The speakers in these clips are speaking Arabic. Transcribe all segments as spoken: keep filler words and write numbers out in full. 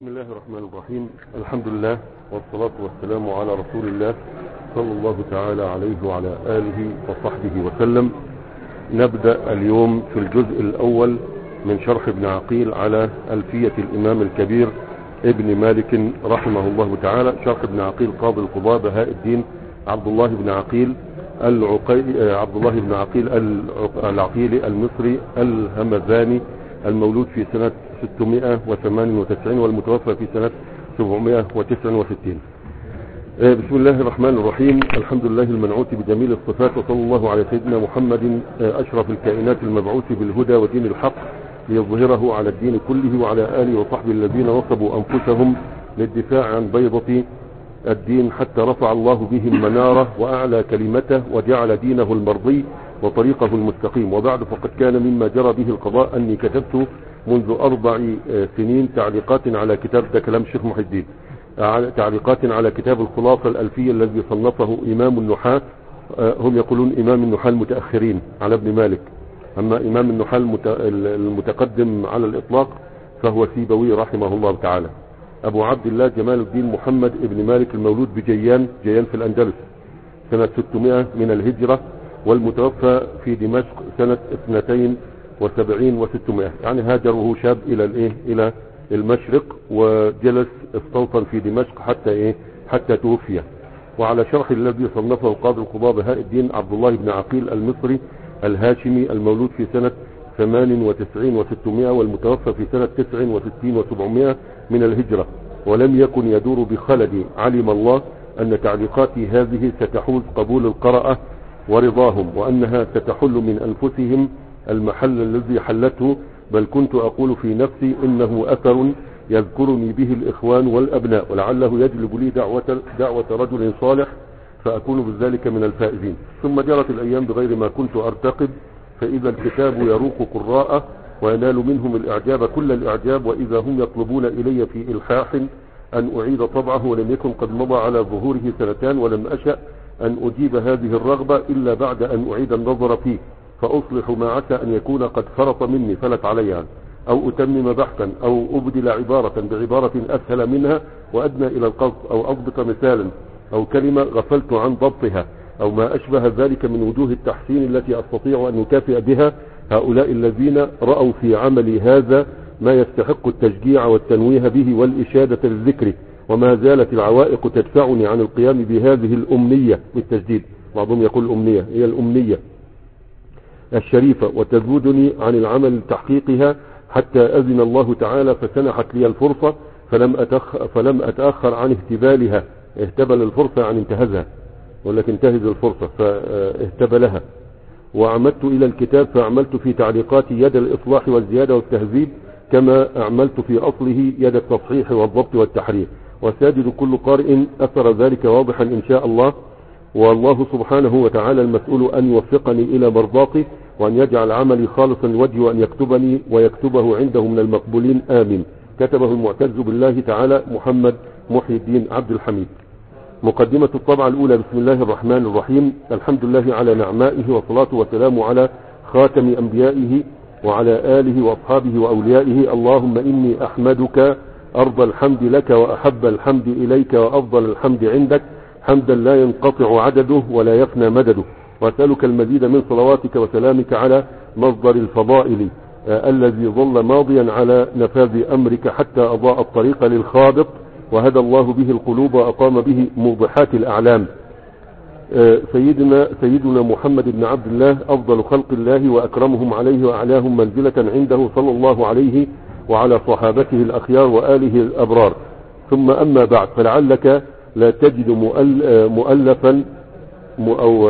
بسم الله الرحمن الرحيم. الحمد لله والصلاة والسلام على رسول الله صلى الله تعالى عليه وعلى آله وصحبه وسلم. نبدأ اليوم في الجزء الأول من شرح ابن عقيل على ألفية الإمام الكبير ابن مالك رحمه الله تعالى. شرح ابن عقيل قاضي القضاة بهاء الدين عبد الله بن عقيل العقيلي عبد الله بن عقيل العقيلي المصري الهمذاني، المولود في سنة ستمائة وثمانية وتسعين والمتوفى في سنة سبعمائة وتسعة وستين. بسم الله الرحمن الرحيم. الحمد لله المنعوت بجميل الصفات، وصلى الله على سيدنا محمد أشرف الكائنات المبعوث بالهدى ودين الحق ليظهره على الدين كله، وعلى آله وصحبه الذين نصبوا أنفسهم للدفاع عن بيضة الدين حتى رفع الله بهم مناره وأعلى كلمته وجعل دينه المرضي وطريقه المستقيم. وبعد، فقد كان مما جرى به القضاء أني كتبت منذ أربع سنين تعليقات على كتاب، ده كلام الشيخ محي الدين، تعليقات على كتاب الخلاصة الألفية الذي صنفه إمام النحاة. هم يقولون إمام النحاة المتأخرين على ابن مالك، أما إمام النحاة المتقدم على الإطلاق فهو سيبوي رحمه الله تعالى، أبو عبد الله جمال الدين محمد ابن مالك، المولود بجيان جيان في الأندلس سنة ستمائة من الهجرة، والمتوفى في دمشق سنة اثنتين وسبعين وستمائة. يعني هاجر وهو شاب إلى الإيه إلى المشرق، وجلس استوطن في دمشق حتى إيه حتى توفي. وعلى شرح الذي صنفه قاضي القضاة بهاء الدين عبد الله بن عقيل المصري الهاشمي، المولود في سنة ثمان وتسعين وستمائة والمتوفى في سنة تسع وستين وسبعمائة من الهجرة. ولم يكن يدور بخلدي، علم الله أن تعليقاتي هذه ستحوز قبول القراءة ورضاهم، وأنها ستحل من أنفسهم المحل الذي حلته، بل كنت أقول في نفسي إنه أثر يذكرني به الإخوان والأبناء، ولعله يجلب لي دعوة, دعوة رجل صالح فأكون بذلك من الفائزين. ثم جرت الأيام بغير ما كنت أرتقب، فإذا الكتاب يروق قراءه وينال منهم الإعجاب كل الإعجاب، وإذا هم يطلبون إلي في إلحاح أن أعيد طبعه، ولم يكن قد مضى على ظهوره سنتان، ولم أشأ أن أجيب هذه الرغبة إلا بعد أن أعيد النظر فيه، فأصلح ما عسى أن يكون قد فرط مني فلت عليها، أو أتمم بحثا، أو أبدل عبارة بعبارة أسهل منها وأدنى إلى القصد، أو أضبط مثالا أو كلمة غفلت عن ضبطها، أو ما أشبه ذلك من وجوه التحسين التي أستطيع أن أكافئ بها هؤلاء الذين رأوا في عملي هذا ما يستحق التشجيع والتنويه به والإشادة للذكر. وما زالت العوائق تدفعني عن القيام بهذه الأمنية بالتجديد، بعضهم يقول الأمنية، هي الأمنية الشريفة، وتزودني عن العمل لتحقيقها حتى أذن الله تعالى فسنحت لي الفرصة، فلم أتأخر, فلم أتأخر عن اهتبالها. اهتبل الفرصة عن انتهزها، ولكن انتهز الفرصة فاهتبلها. وعمدت إلى الكتاب فأعملت في تعليقاتي يد الإصلاح والزيادة والتهذيب، كما أعملت في أصله يد التصحيح والضبط والتحرير، وساجد كل قارئ أثر ذلك واضحا إن شاء الله. والله سبحانه وتعالى المسؤول أن يوفقني إلى مرضاته، وأن يجعل عملي خالصا لوجهه، وأن يكتبني ويكتبه عنده من المقبولين، آمين. كتبه المعتز بالله تعالى محمد محي الدين عبد الحميد. مقدمة الطبعة الأولى. بسم الله الرحمن الرحيم. الحمد لله على نعمائه، والصلاة والسلام على خاتم أنبيائه وعلى آله وأصحابه وأوليائه. اللهم إني أحمدك أرضى الحمد لك، وأحب الحمد إليك، وأفضل الحمد عندك، حمدا لا ينقطع عدده ولا يفنى مدده. وأسألك المزيد من صلواتك وسلامك على مصدر الفضائل آه الذي ظل ماضيا على نفاذ أمرك حتى أضاء الطريق للخابط، وهدى الله به القلوب، وأقام به موضحات الأعلام. آه سيدنا, سيدنا محمد بن عبد الله، أفضل خلق الله وأكرمهم عليه وأعلاهم منزلة عنده، صلى الله عليه وعلى صحابته الأخيار وآله الأبرار. ثم أما بعد، فلعلك لا تجد مؤلفا أو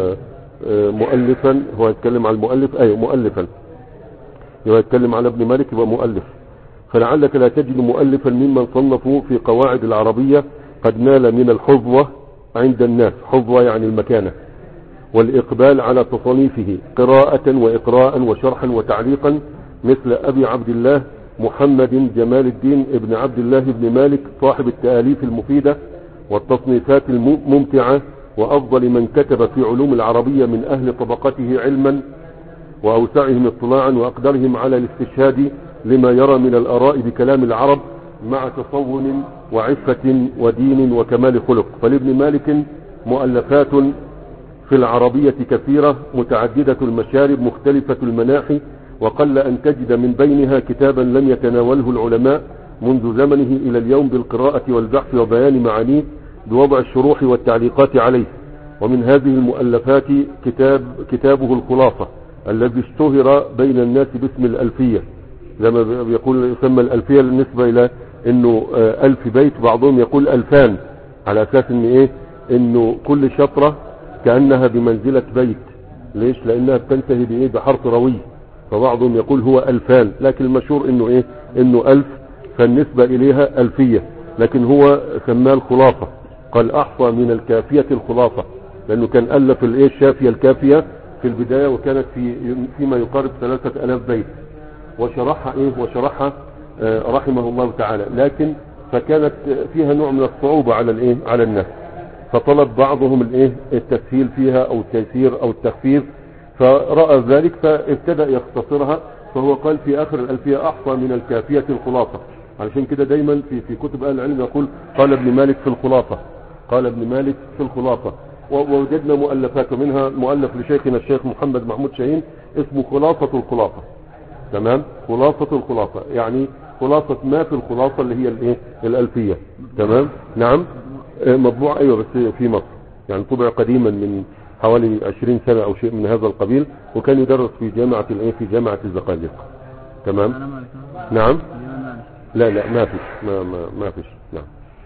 مؤلفا، هو يتكلم على المؤلف، أي مؤلفا، هو يتكلم على ابن مالك يبقى مؤلف. فلعلك لا تجد مؤلفا ممن صنفوا في قواعد العربية قد نال من الحظوة عند الناس، حظوة يعني المكانة، والإقبال على تصنيفه قراءة وإقراء وشرحا وتعليقا، مثل أبي عبد الله محمد جمال الدين ابن عبد الله بن مالك، صاحب التآليف المفيدة والتصنيفات الممتعة، وأفضل من كتب في علوم العربية من أهل طبقته علما، وأوسعهم اطلاعا، وأقدرهم على الاستشهاد لما يرى من الآراء بكلام العرب، مع تصون وعفة ودين وكمال خلق. فلابن مالك مؤلفات في العربية كثيرة متعددة المشارب مختلفة المناحي، وقل أن تجد من بينها كتابا لم يتناوله العلماء منذ زمنه إلى اليوم بالقراءة والبحث وبيان معانيه بوضع الشروح والتعليقات عليه. ومن هذه المؤلفات كتاب كتابه الخلاصة الذي اشتهر بين الناس باسم الألفية، لما بيقول يسمى الألفية بالنسبة إلى إنه ألف بيت، بعضهم يقول ألفان على أساس إن إيه إنه كل شطرة كأنها بمنزلة بيت. ليش؟ لأنها بتنتهي بإيه بحرف روي، فبعضهم يقول هو ألفان، لكن المشهور إنه إيه إنه ألف، فالنسبة إليها ألفية، لكن هو سماه الخلاصة. قال أحصى من الكافية الخلاصة، لأنه كان ألف الإيه الشافية الكافية في البداية، وكانت في فيما يقارب ثلاثة ألاف بيت، وشرحها إيه وشرحها آه رحمه الله تعالى، لكن فكانت فيها نوع من الصعوبة على الإيه على الناس، فطلب بعضهم الإيه التسهيل فيها أو التيسير أو التخفيف، فرأى ذلك فابتدأ يختصرها. فهو قال في آخر الألفية أحصى من الكافية الخلاصة. علشان كده دايما في في كتب أهل العلم يقول قال ابن مالك في الخلاصة، قال ابن مالك في الخلاصة. ووجدنا مؤلفات، منها مؤلف لشيخنا الشيخ محمد محمود شاهين اسمه خلاصة الخلاصة. تمام، خلاصة الخلاصة يعني خلاصة ما في الخلاصة اللي هي الايه الألفية. تمام، نعم مطبوع ايوه بس في مصر، يعني طبع قديما من حوالي عشرين سنة او شيء من هذا القبيل، وكان يدرس في جامعة الايه في جامعة الزقازيق. تمام، نعم لا لا ما فيش ما ما, ما فيش. نعم.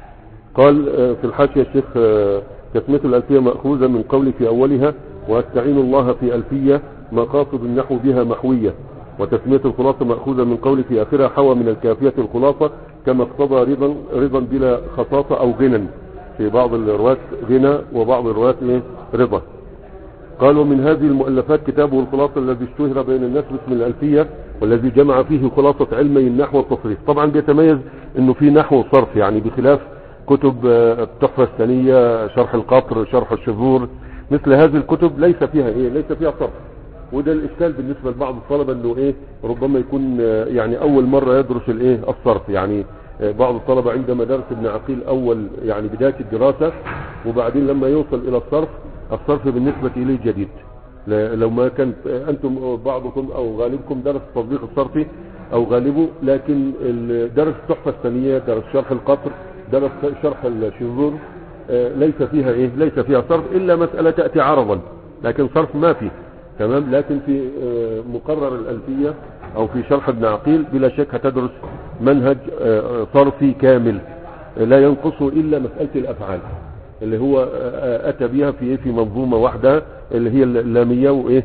قال في الحاشية الشيخ تسمية الألفية مأخوذة من قول في أولها وأستعين الله في ألفية مقاصد النحو بها محوية، وتسمية الخلاصة مأخوذة من قول في آخرها حوى من الكافية الخلاصة كما اقتضى رضا رضا بلا خصاصة أو غنى، في بعض الروايات غنى وبعض الروايات إيه رضا. قالوا من هذه المؤلفات كتابه الخلاصة الذي اشتهر بين الناس باسم الألفية، والذي جمع فيه خلاصة علمي النحو والتصريف. طبعا بيتميز انه في نحو وصرف، يعني بخلاف كتب التحفة الثانية، شرح القطر، شرح الشذور، مثل هذه الكتب ليس فيها ايه ليس فيها صرف. وده الاشكال بالنسبة لبعض الطلبة انه ايه ربما يكون يعني اول مرة يدرس الايه الصرف. يعني بعض الطلبة عندما درس ابن عقيل اول يعني بداية الدراسة، وبعدين لما يوصل الى الصرف، الصرف بالنسبة اليه جديد. لو ما كان انتم بعضكم او غالبكم درس تطبيق الصرفي او غالبه، لكن درس التحفة الثانية، درس شرح القطر، درس شرح الشذور، ليس فيها ايه ليس فيها صرف الا مسألة تأتي عرضا، لكن صرف ما فيه. تمام، لكن في مقرر الألفية او في شرح ابن عقيل بلا شك هتدرس منهج صرفي كامل لا ينقصه الا مسألة الافعال اللي هو اتى بها في في منظومة واحدة اللي هي اللامية وايه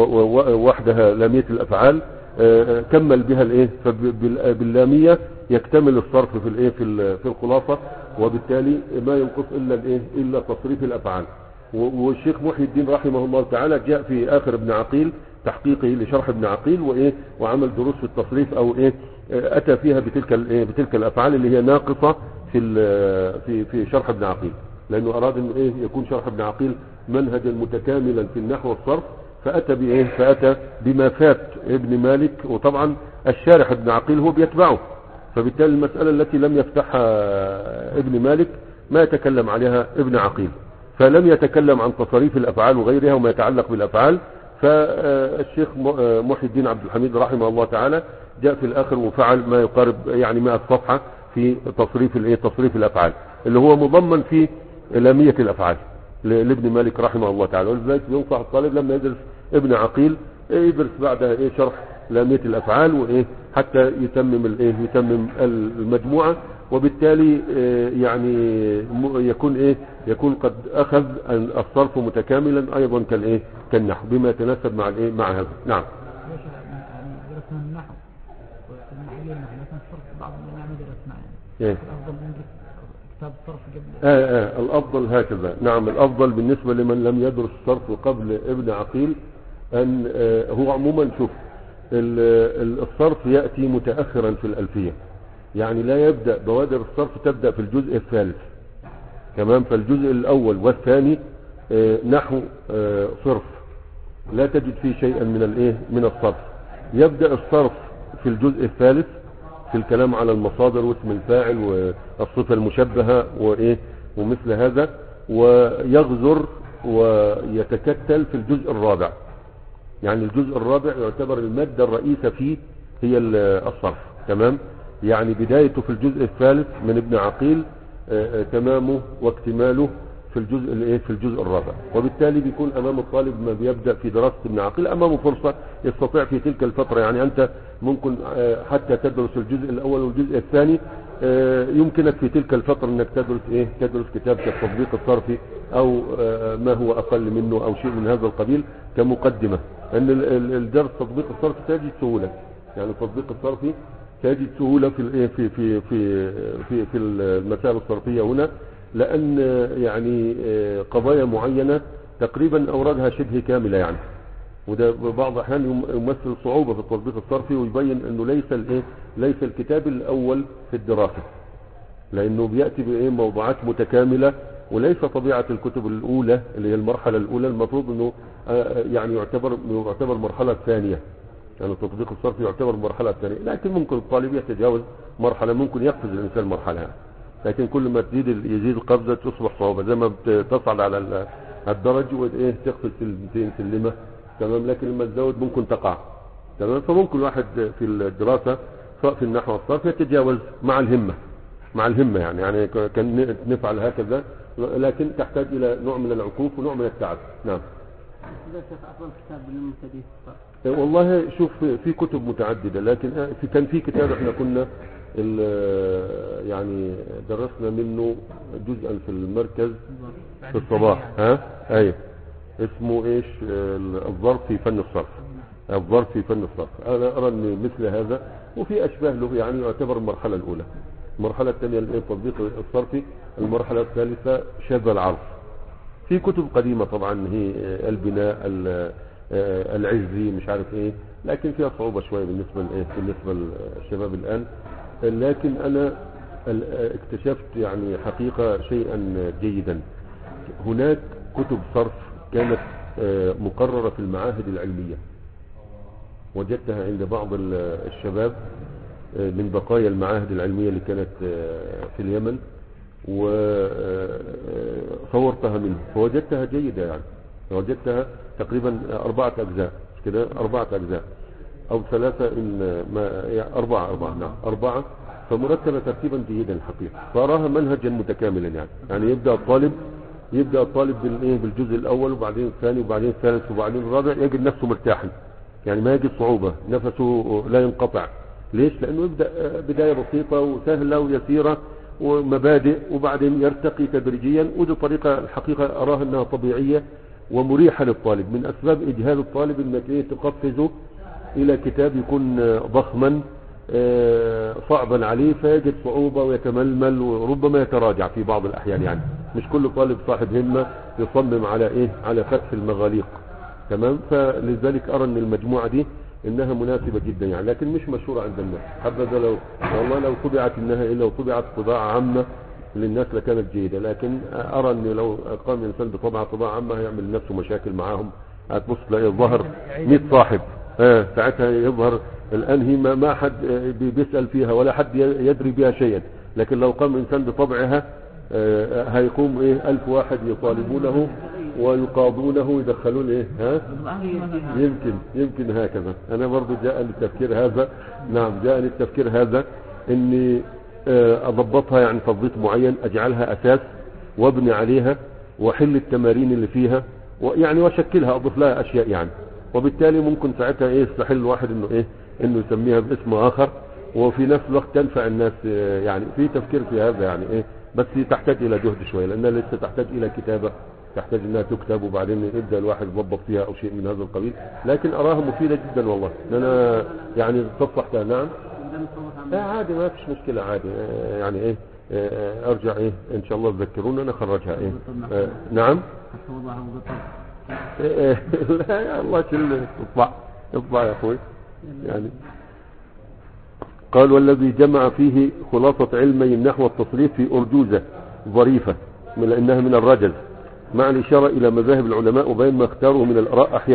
وحدها لامية الافعال، كمل بها الايه فباللامية يكتمل الصرف في الايه في في الخلاصة، وبالتالي ما ينقص الا الايه الا تصريف الافعال. والشيخ محي الدين رحمه الله تعالى جاء في اخر ابن عقيل تحقيقه لشرح ابن عقيل وايه وعمل دروس في التصريف او ايه اتى فيها بتلك الايه بتلك الافعال اللي هي ناقصة في في في شرح ابن عقيل، لانه اراد ان ايه يكون شرح ابن عقيل منهجا متكاملا في النحو والصرف، فاتى بايه فاتى بما فات ابن مالك. وطبعا الشارح ابن عقيل هو بيتبعه، فبالتالي المسألة التي لم يفتحها ابن مالك ما يتكلم عليها ابن عقيل، فلم يتكلم عن تصريف الافعال وغيرها وما يتعلق بالافعال. فالشيخ محي الدين عبد الحميد رحمه الله تعالى جاء في الاخر وفعل ما يقارب يعني مئة صفحة في تصريف الايه تصريف الافعال اللي هو مضمن في لامية الافعال لابن مالك رحمه الله تعالى. ولذلك ينصح الطالب لما يدرس ابن عقيل يدرس بعدها ايه شرح لامية الافعال وايه حتى يتمم الايه يتمم المجموعة، وبالتالي يعني يكون ايه يكون قد اخذ الصرف متكاملا ايضا كالايه كالنحو بما يتناسب مع الايه مع هذا. نعم. درسنا النحو والنحو مثلا الصرف بعض ما درسنا يعني الافضل ندرس كتاب الصرف قبل آه آه الافضل هكذا. نعم، الافضل بالنسبة لمن لم يدرس الصرف قبل ابن عقيل ان آه هو عموما شوف الصرف يأتي متأخرا في الألفية، يعني لا يبدأ بوادر الصرف تبدأ في الجزء الثالث. تمام، فالجزء الأول والثاني نحو صرف لا تجد فيه شيئا من الايه من الصرف. يبدأ الصرف في الجزء الثالث في في الكلام على المصادر واسم الفاعل والصفة المشبهة وايه ومثل هذا. ويغزر ويتكتل في الجزء الرابع، يعني الجزء الرابع يعتبر المادة الرئيسة فيه هي الصرف. تمام. يعني بدايته في الجزء الثالث من ابن عقيل، تمامه واكتماله في الجزء الايه في الجزء الرابع. وبالتالي بيكون امام الطالب ما بيبدا في دراسه ابن عقيل امامه فرصه يستطيع في تلك الفتره. يعني انت ممكن حتى تدرس الجزء الاول والجزء الثاني، يمكنك في تلك الفتره انك تدرس ايه تدرس كتاب كالتطبيق الصرفي او ما هو اقل منه او شيء من هذا القبيل كمقدمه. ان الدرس تطبيق الصرف تجد سهوله، يعني التطبيق الصرفي تجد سهوله في الايه في في في في في المسائل الصرفيه هنا، لان يعني قضايا معينه تقريبا اوردها شبه كامله يعني. وده بعض الاحيان يمثل صعوبه في التطبيق الصرفي، ويبين انه ليس الايه ليس الكتاب الاول في الدراسه، لانه بياتي بايه موضوعات متكامله، وليس طبيعه الكتب الاولى اللي هي المرحله الاولى المفروض انه يعني يعتبر يعتبر مرحله ثانيه. يعني التطبيق الصرفي يعتبر مرحله ثانيه، لكن ممكن الطالب يتجاوز مرحله، ممكن يقفز الانسان مرحله يعني. لكن كل ما تزيد يزيد القفزه تصبح صعوبه، زي ما بتصعد على الدرج وايه تقفز سلمتين سلمه. تمام. لكن لما تزود ممكن تقع. تمام. فممكن الواحد في الدراسه سواء في النحو والصرف يتجاوز مع الهمه مع الهمه يعني يعني كان نفعل هكذا، لكن تحتاج الى نوع من العكوف ونوع من التعب. نعم. إذا شيخ أفضل كتاب للمبتدئ والله شوف في كتب متعددة، لكن في كان في كتاب احنا كنا يعني درسنا منه جزءا في المركز في الصباح. ها ايوه اسمه ايش الظرف في فن الصرف. الظرف في فن الصرف. انا ارى ان مثل هذا وفي اشباه له يعني يعتبر المرحلة الاولى. المرحلة الثانية التطبيق الصرفي. المرحلة الثالثة شذ العرض. في كتب قديمة طبعا هي البناء العزي مش عارف ايه، لكن فيها صعوبة شوية بالنسبة لايه بالنسبة للشباب الان. لكن انا اكتشفت يعني حقيقة شيئا جيدا. هناك كتب صرف كانت مقررة في المعاهد العلمية، وجدتها عند بعض الشباب من بقايا المعاهد العلمية اللي كانت في اليمن، وصورتها منه فوجدتها جيدة. يعني وجدتها تقريبا أربعة أجزاء كده أربعة أجزاء أو ثلاثة إن ما يعني أربعة أربعة نعم أربعة فمرتبة ترتيبا جيدا الحقيقة. فأراها منهجا متكاملا يعني يعني يبدأ الطالب يبدأ الطالب بالإيه بالجزء الأول وبعدين الثاني وبعدين الثالث وبعدين الرابع يجد نفسه مرتاحا، يعني ما يجد صعوبة، نفسه لا ينقطع. ليش؟ لأنه يبدأ بداية بسيطة وسهلة ويسيرة ومبادئ، وبعدين يرتقي تدريجيا. ودي طريقة الحقيقة أراها أنها طبيعية ومريحة للطالب. من أسباب إجهاد الطالب أنك إيه تقفزه إلى كتاب يكون ضخما صعبا عليه فيجد صعوبة ويتململ وربما يتراجع في بعض الأحيان. يعني مش كل طالب صاحب همة يصمم على إيه على فتح المغاليق. تمام. فلذلك أرى أن المجموعة دي انها مناسبة جدا يعني، لكن مش مشهورة عند الناس. حبذا لو والله لو طبعت انها الا لو طبعت طباعة عامة للناس لكانت جيدة. لكن ارى ان لو قام الانسان بطبعة طباعة عامة هيعمل نفسه مشاكل معاهم. هتبص تلاقي الظهر مئة صاحب اه ساعتها يظهر الانهي ما, ما حد بيسأل فيها ولا حد يدري بها شيئا. لكن لو قام انسان بطبعها اه هيقوم ايه الف واحد يطالبونه ويقاضونه يدخلون ايه ها يمكن يمكن هكذا. انا برضو جاءني التفكير هذا. نعم جاءني التفكير هذا اني اضبطها يعني تضبيط معين، اجعلها اساس وابني عليها واحل التمارين اللي فيها ويعني واشكلها اضيف لها اشياء يعني. وبالتالي ممكن ساعتها ايه يستحل الواحد انه ايه انه يسميها باسم اخر، وفي نفس الوقت تنفع الناس. يعني في تفكير في هذا يعني ايه، بس تحتاج الى جهد شوية لانها لسه تحتاج الى كتابة، تحتاج انها تكتب وبعدين يبدا الواحد يضبط فيها او شيء من هذا القبيل. لكن اراها مفيدة جدا والله. انا يعني تصلح. نعم اه عادي ما فيش مشكلة عادي. اه يعني ايه اه ارجع ايه ان شاء الله تذكرون انا اخرجها ايه اه نعم اه لا يا الله شل اطبع اطبع يا اخوي يعني. قال والذي جمع فيه خلاصة علمي النحو والتصريف في أرجوزة ظريفة من لأنها من الرجل، مع الإشارة إلى مذاهب العلماء وبين ما اختاروا من الآراء أحيانا.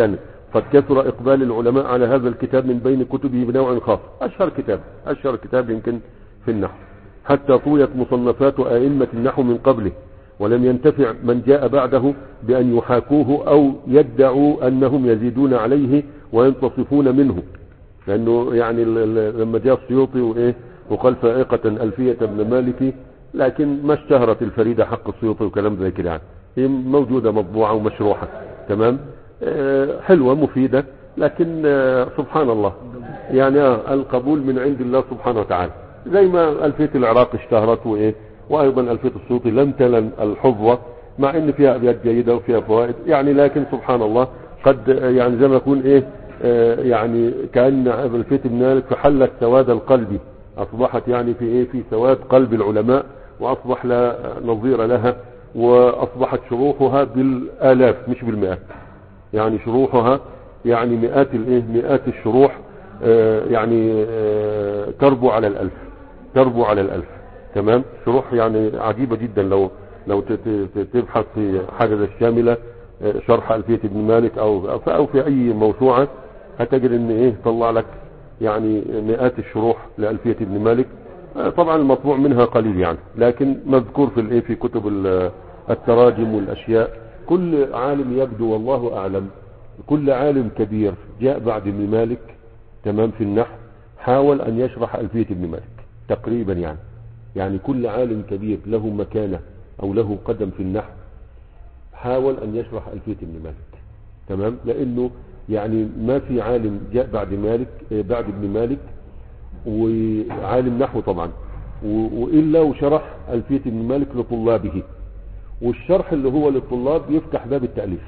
قد كثر إقبال العلماء على هذا الكتاب من بين كتبه بنوع خاص. أشهر كتاب أشهر كتاب يمكن في النحو، حتى طويت مصنفات أئمة النحو من قبله، ولم ينتفع من جاء بعده بأن يحاكوه أو يدعوا أنهم يزيدون عليه وينتصفون منه. لأنه يعني لما جاء السيوطي وإيه وقال فائقة ألفية ابن مالك، لكن ما اشتهرت الفريدة حق السيوطي وكلام زي كده، يعني هي موجودة مطبوعة ومشروحة تمام، اه حلوة مفيدة، لكن اه سبحان الله يعني اه القبول من عند الله سبحانه وتعالى. زي ما ألفية العراق اشتهرت وإيه، وأيضا ألفية السيوطي لم تلن الحظوة، مع إن فيها أبيات جيدة وفيها فوائد يعني، لكن سبحان الله قد يعني زي ما يكون إيه اه يعني كأن ألفية ابن مالك فحلت سواد القلب، أصبحت يعني في إيه في سواد قلب العلماء، وأصبح لا نظير لها، وأصبحت شروحها بالآلاف مش بالمئات، يعني شروحها يعني مئات الإيه مئات الشروح اه يعني اه تربو على الألف تربو على الألف تمام. شروح يعني عجيبة جدا، لو لو تبحث في حاجة الشاملة شرح ألفية ابن مالك أو أو في أي موسوعة هتجد إن إيه طلع لك يعني مئات الشروح لألفية ابن مالك. طبعا المطبوع منها قليل يعني، لكن مذكور في الإيه في كتب التراجم والأشياء. كل عالم يبدو والله أعلم، كل عالم كبير جاء بعد ابن مالك تمام في النحو حاول أن يشرح ألفية ابن مالك تقريبا يعني. يعني كل عالم كبير له مكانة أو له قدم في النحو حاول أن يشرح ألفية ابن مالك تمام، لأنه يعني ما في عالم جاء بعد مالك بعد ابن مالك وعالم نحو طبعا وإلا وشرح ألفية ابن مالك لطلابه، والشرح اللي هو للطلاب يفتح باب التأليف،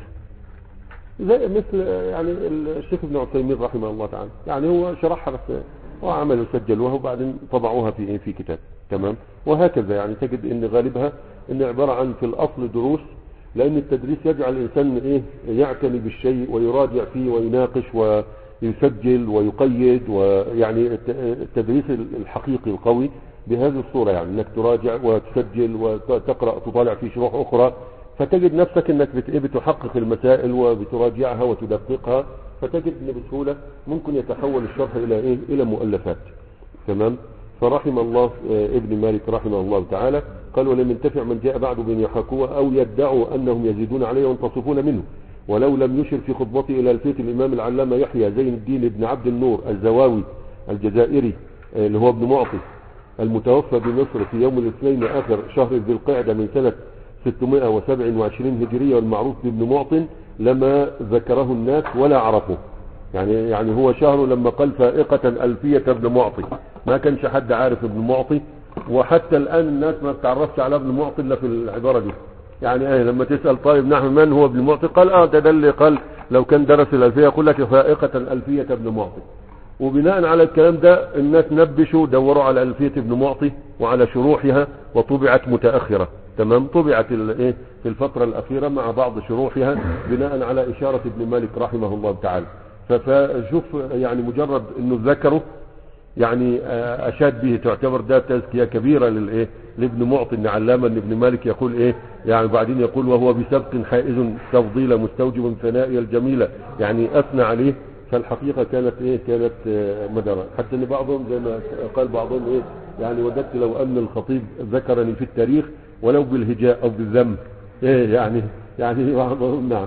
زي مثل يعني الشيخ ابن عثيمين رحمه الله تعالى، يعني هو شرحها بس وعمل وسجلوها وبعدين طبعوها في في كتاب تمام. وهكذا يعني تجد ان غالبها ان عبارة عن في الاصل دروس، لان التدريس يجعل الانسان ايه يعتني بالشيء ويراجع فيه ويناقش ويسجل ويقيد، ويعني التدريس الحقيقي القوي بهذه الصورة، يعني انك تراجع وتسجل وتقرأ تطالع في شروح اخرى، فتجد نفسك انك بتحقق المسائل وبتراجعها وتدققها، فتجد ان بسهولة ممكن يتحول الشرح الى ايه الى مؤلفات تمام. فرحم الله ابن مالك رحمه الله تعالى قال ولم ينتفع من جاء بعد بن يحاكوه او يدعوا انهم يزيدون عليه وينتصفون منه، ولو لم يشر في خطبته الى الفيت الامام العلامة يحيى زين الدين بن عبد النور الزواوي الجزائري اللي هو ابن معطي المتوفى بمصر في يوم الاثنين اخر شهر ذي القعدة من سنة ستمائة وسبعة وعشرين هجرية والمعروف بابن معطٍ، لما ذكره الناس ولا عرفوه. يعني يعني هو شهر لما قال فائقة ألفية ابن معطي، ما كانش حد عارف ابن معطي، وحتى الآن الناس ما بتعرفش على ابن معطي إلا في العبارة دي. يعني ايه لما تسأل طيب نحن من هو ابن معطي، قال اه ده اللي قال لو كان درس الألفية يقول لك فائقة ألفية ابن معطي. وبناء على الكلام ده الناس نبشوا دوروا على ألفية ابن معطي وعلى شروحها، وطبعت متأخرة تمام، طبعت الايه في الفترة الأخيرة مع بعض شروحها بناء على إشارة ابن مالك رحمه الله تعالى. فشوف يعني مجرد انه ذكره يعني اشاد به، تعتبر ده تزكية كبيرة للايه لابن معطي ان علامة ان ابن مالك يقول ايه يعني، بعدين يقول وهو بسبق حائز تفضيل مستوجب ثنائي الجميلة، يعني اثنى عليه. فالحقيقة كانت ايه كانت مدرة، حتى ان بعضهم زي ما قال بعضهم ايه يعني وددت لو ان الخطيب ذكرني في التاريخ ولو بالهجاء او بالذم ايه يعني يعني بعضهم نعم.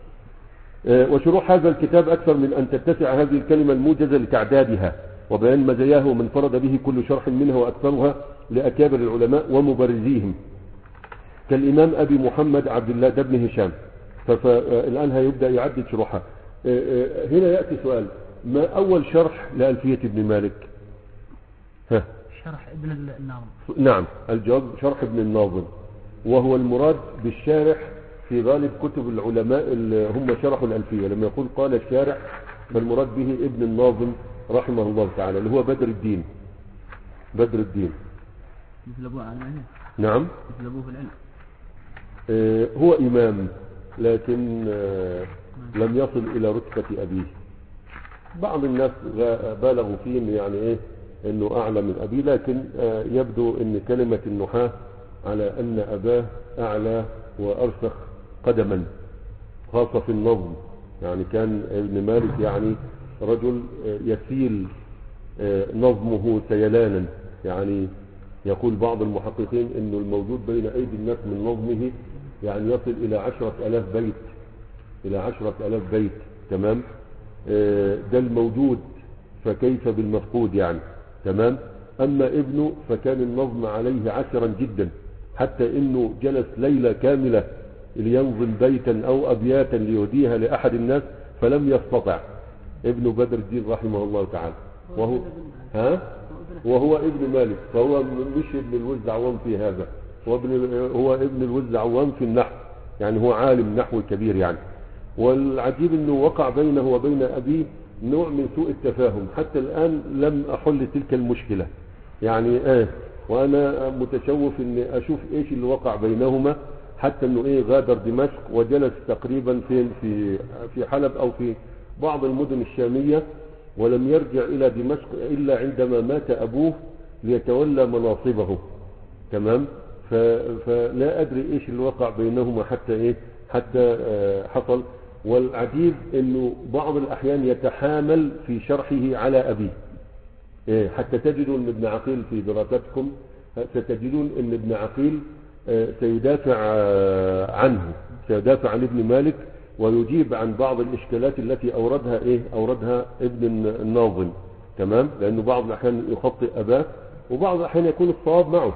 وشروح هذا الكتاب أكثر من أن تتسع هذه الكلمة الموجزة لتعدادها وبيان مزاياه ومن فرد به كل شرح منها، وأكثرها لأكابر العلماء ومبرزيهم كالإمام أبي محمد عبد الله بن هشام. فالآن هيبدأ يعدد شروحها. هنا يأتي سؤال، ما أول شرح لألفية ابن مالك؟ ها؟ شرح ابن الناظم. نعم الجواب شرح ابن الناظم، وهو المراد بالشارح في غالب كتب العلماء اللي هم شرحوا الألفية. لما يقول قال الشارح فالمراد به ابن الناظم رحمه الله تعالى اللي هو بدر الدين بدر الدين مثل أبوه على العلم. نعم مثل أبوه في العلم. آه هو إمام لكن آه لم يصل إلى رتبة أبيه. بعض الناس بالغوا فيه إنه يعني إيه إنه أعلى من أبيه، لكن آه يبدو إن كلمة النحاة على أن أباه أعلى وأرسخ قدما خاصة في النظم يعني كان ابن مالك يعني رجل يسيل نظمه سيلانا. يعني يقول بعض المحققين انه الموجود بين ايدي الناس من نظمه يعني يصل الى عشرة الاف بيت، الى عشرة الاف بيت. تمام. ده الموجود، فكيف بالمفقود يعني. تمام. اما ابنه فكان النظم عليه عسرا جدا، حتى انه جلس ليلة كاملة لينظم بيتا او ابياتا ليهديها لاحد الناس فلم يستطع. ابن بدر الدين رحمه الله تعالى، وهو ها وهو ابن مالك، فهو مش ابن الوز عوام في هذا، هو ابن هو ابن الوز عوام في النحو، يعني هو عالم نحو كبير يعني. والعجيب انه وقع بينه وبين ابيه نوع من سوء التفاهم، حتى الان لم احل تلك المشكلة يعني. اه وانا متشوف ان اشوف ايش اللي وقع بينهما، حتى انه ايه غادر دمشق وجلس تقريبا فين في في حلب او في بعض المدن الشامية، ولم يرجع الى دمشق الا عندما مات ابوه ليتولى مناصبه. تمام. فلا ادري ايش اللي وقع بينهما حتى ايه حتى اه حصل. والعجيب انه بعض الاحيان يتحامل في شرحه على ابيه. إيه حتى تجدوا ان ابن عقيل في دراساتكم ستجدون ان ابن عقيل سيدافع عنه، سيدافع عن ابن مالك ويجيب عن بعض الاشكالات التي اوردها ايه اوردها ابن الناظم. تمام. لانه بعض الاحيان يخطئ اباه، وبعض الاحيان يكون الصواب معه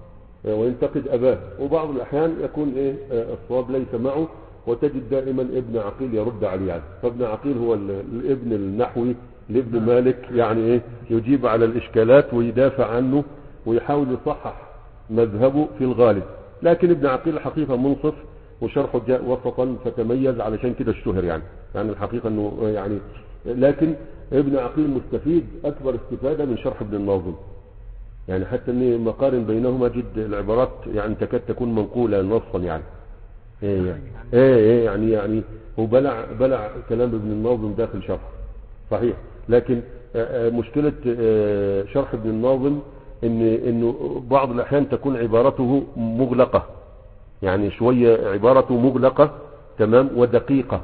وينتقد اباه، وبعض الاحيان يكون ايه الصواب ليس معه، وتجد دائما ابن عقيل يرد عليه يعني. فابن عقيل هو الابن النحوي لابن مالك، يعني ايه يجيب على الاشكالات ويدافع عنه ويحاول يصحح مذهبه في الغالب. لكن ابن عقيل الحقيقة منصف، وشرحه جاء وسطا فتميز، علشان كده اشتهر يعني. يعني الحقيقة انه يعني، لكن ابن عقيل مستفيد اكبر استفادة من شرح ابن الناظم يعني، حتى اني مقارن بينهما جد العبارات يعني تكاد تكون منقولة نصا يعني. ايه يعني ايه, إيه يعني يعني هو بلع بلع كلام ابن الناظم داخل شرح صحيح. لكن مشكلة شرح ابن الناظم ان انه بعض الاحيان تكون عبارته مغلقة، يعني شوية عبارته مغلقة. تمام. ودقيقة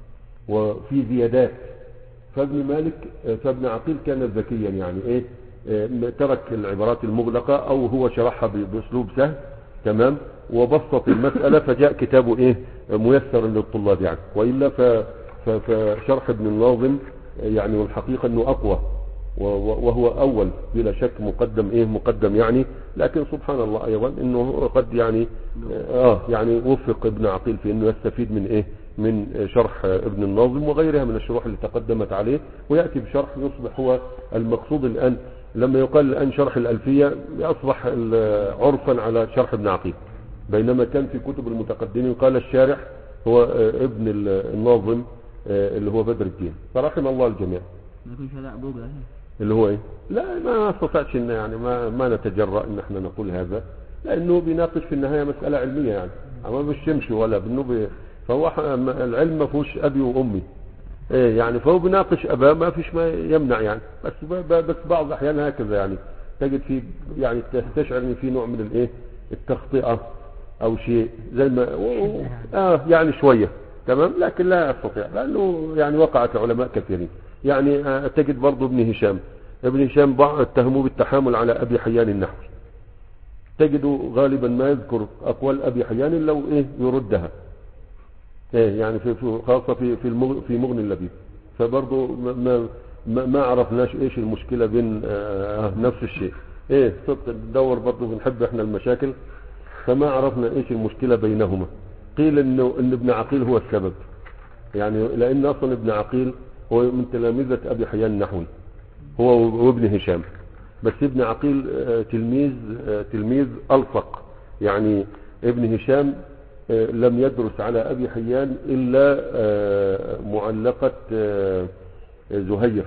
وفي زيادات. فابن مالك فابن عقيل كان ذكيا يعني ايه ترك العبارات المغلقة او هو شرحها باسلوب سهل. تمام. وبسط المسألة فجاء كتابه ايه ميسر للطلاب يعني. وإلا فشرح ابن الناظم يعني والحقيقة انه اقوى، وهو اول بلا شك مقدم ايه مقدم يعني. لكن سبحان الله ايضا انه قد يعني اه يعني وفق ابن عقيل في انه يستفيد من ايه من شرح ابن الناظم وغيرها من الشروح اللي تقدمت عليه، ويأتي بشرح يصبح هو المقصود الان. لما يقال الان شرح الالفية يصبح عرفا على شرح ابن عقيل، بينما كان في كتب المتقدمين قال الشارح هو ابن الناظم اللي هو بدر الدين، فرحم الله الجميع. اللي هو ايه لا ما استطعتش ان يعني ما ما نتجرأ ان احنا نقول هذا، لانه بيناقش في النهاية مسألة علمية يعني، اما مش يمشي ولا بالنوبة. فهو العلم ما فيهوش ابي وامي ايه يعني، فهو بيناقش اباه ما فيش ما يمنع يعني. بس بس بعض الاحيان هكذا يعني تجد في يعني تستشعر ان في نوع من الايه التخطئة او شيء زي ما اه يعني شوية. تمام. لكن لا يستطيع لانه يعني وقعت علماء كثيرين يعني. آه تجد برضو ابن هشام ابن هشام بعض اتهموه بالتحامل على ابي حيان النحوي، تجده غالبا ما يذكر اقوال ابي حيان لو ايه يردها ايه يعني في خاصة في في المغ في مغني اللبيب. فبرضو ما ما, ما عرفناش ايش المشكلة بين آه نفس الشيء ايه صدق ندور برضو بنحب احنا المشاكل، فما عرفنا ايش المشكلة بينهما. قيل انه ان ابن عقيل هو السبب يعني، لان اصلا ابن عقيل هو من تلامذة ابي حيان النحوي هو وابن هشام، بس ابن عقيل تلميذ تلميذ الصق يعني. ابن هشام لم يدرس على ابي حيان الا معلقة زهير،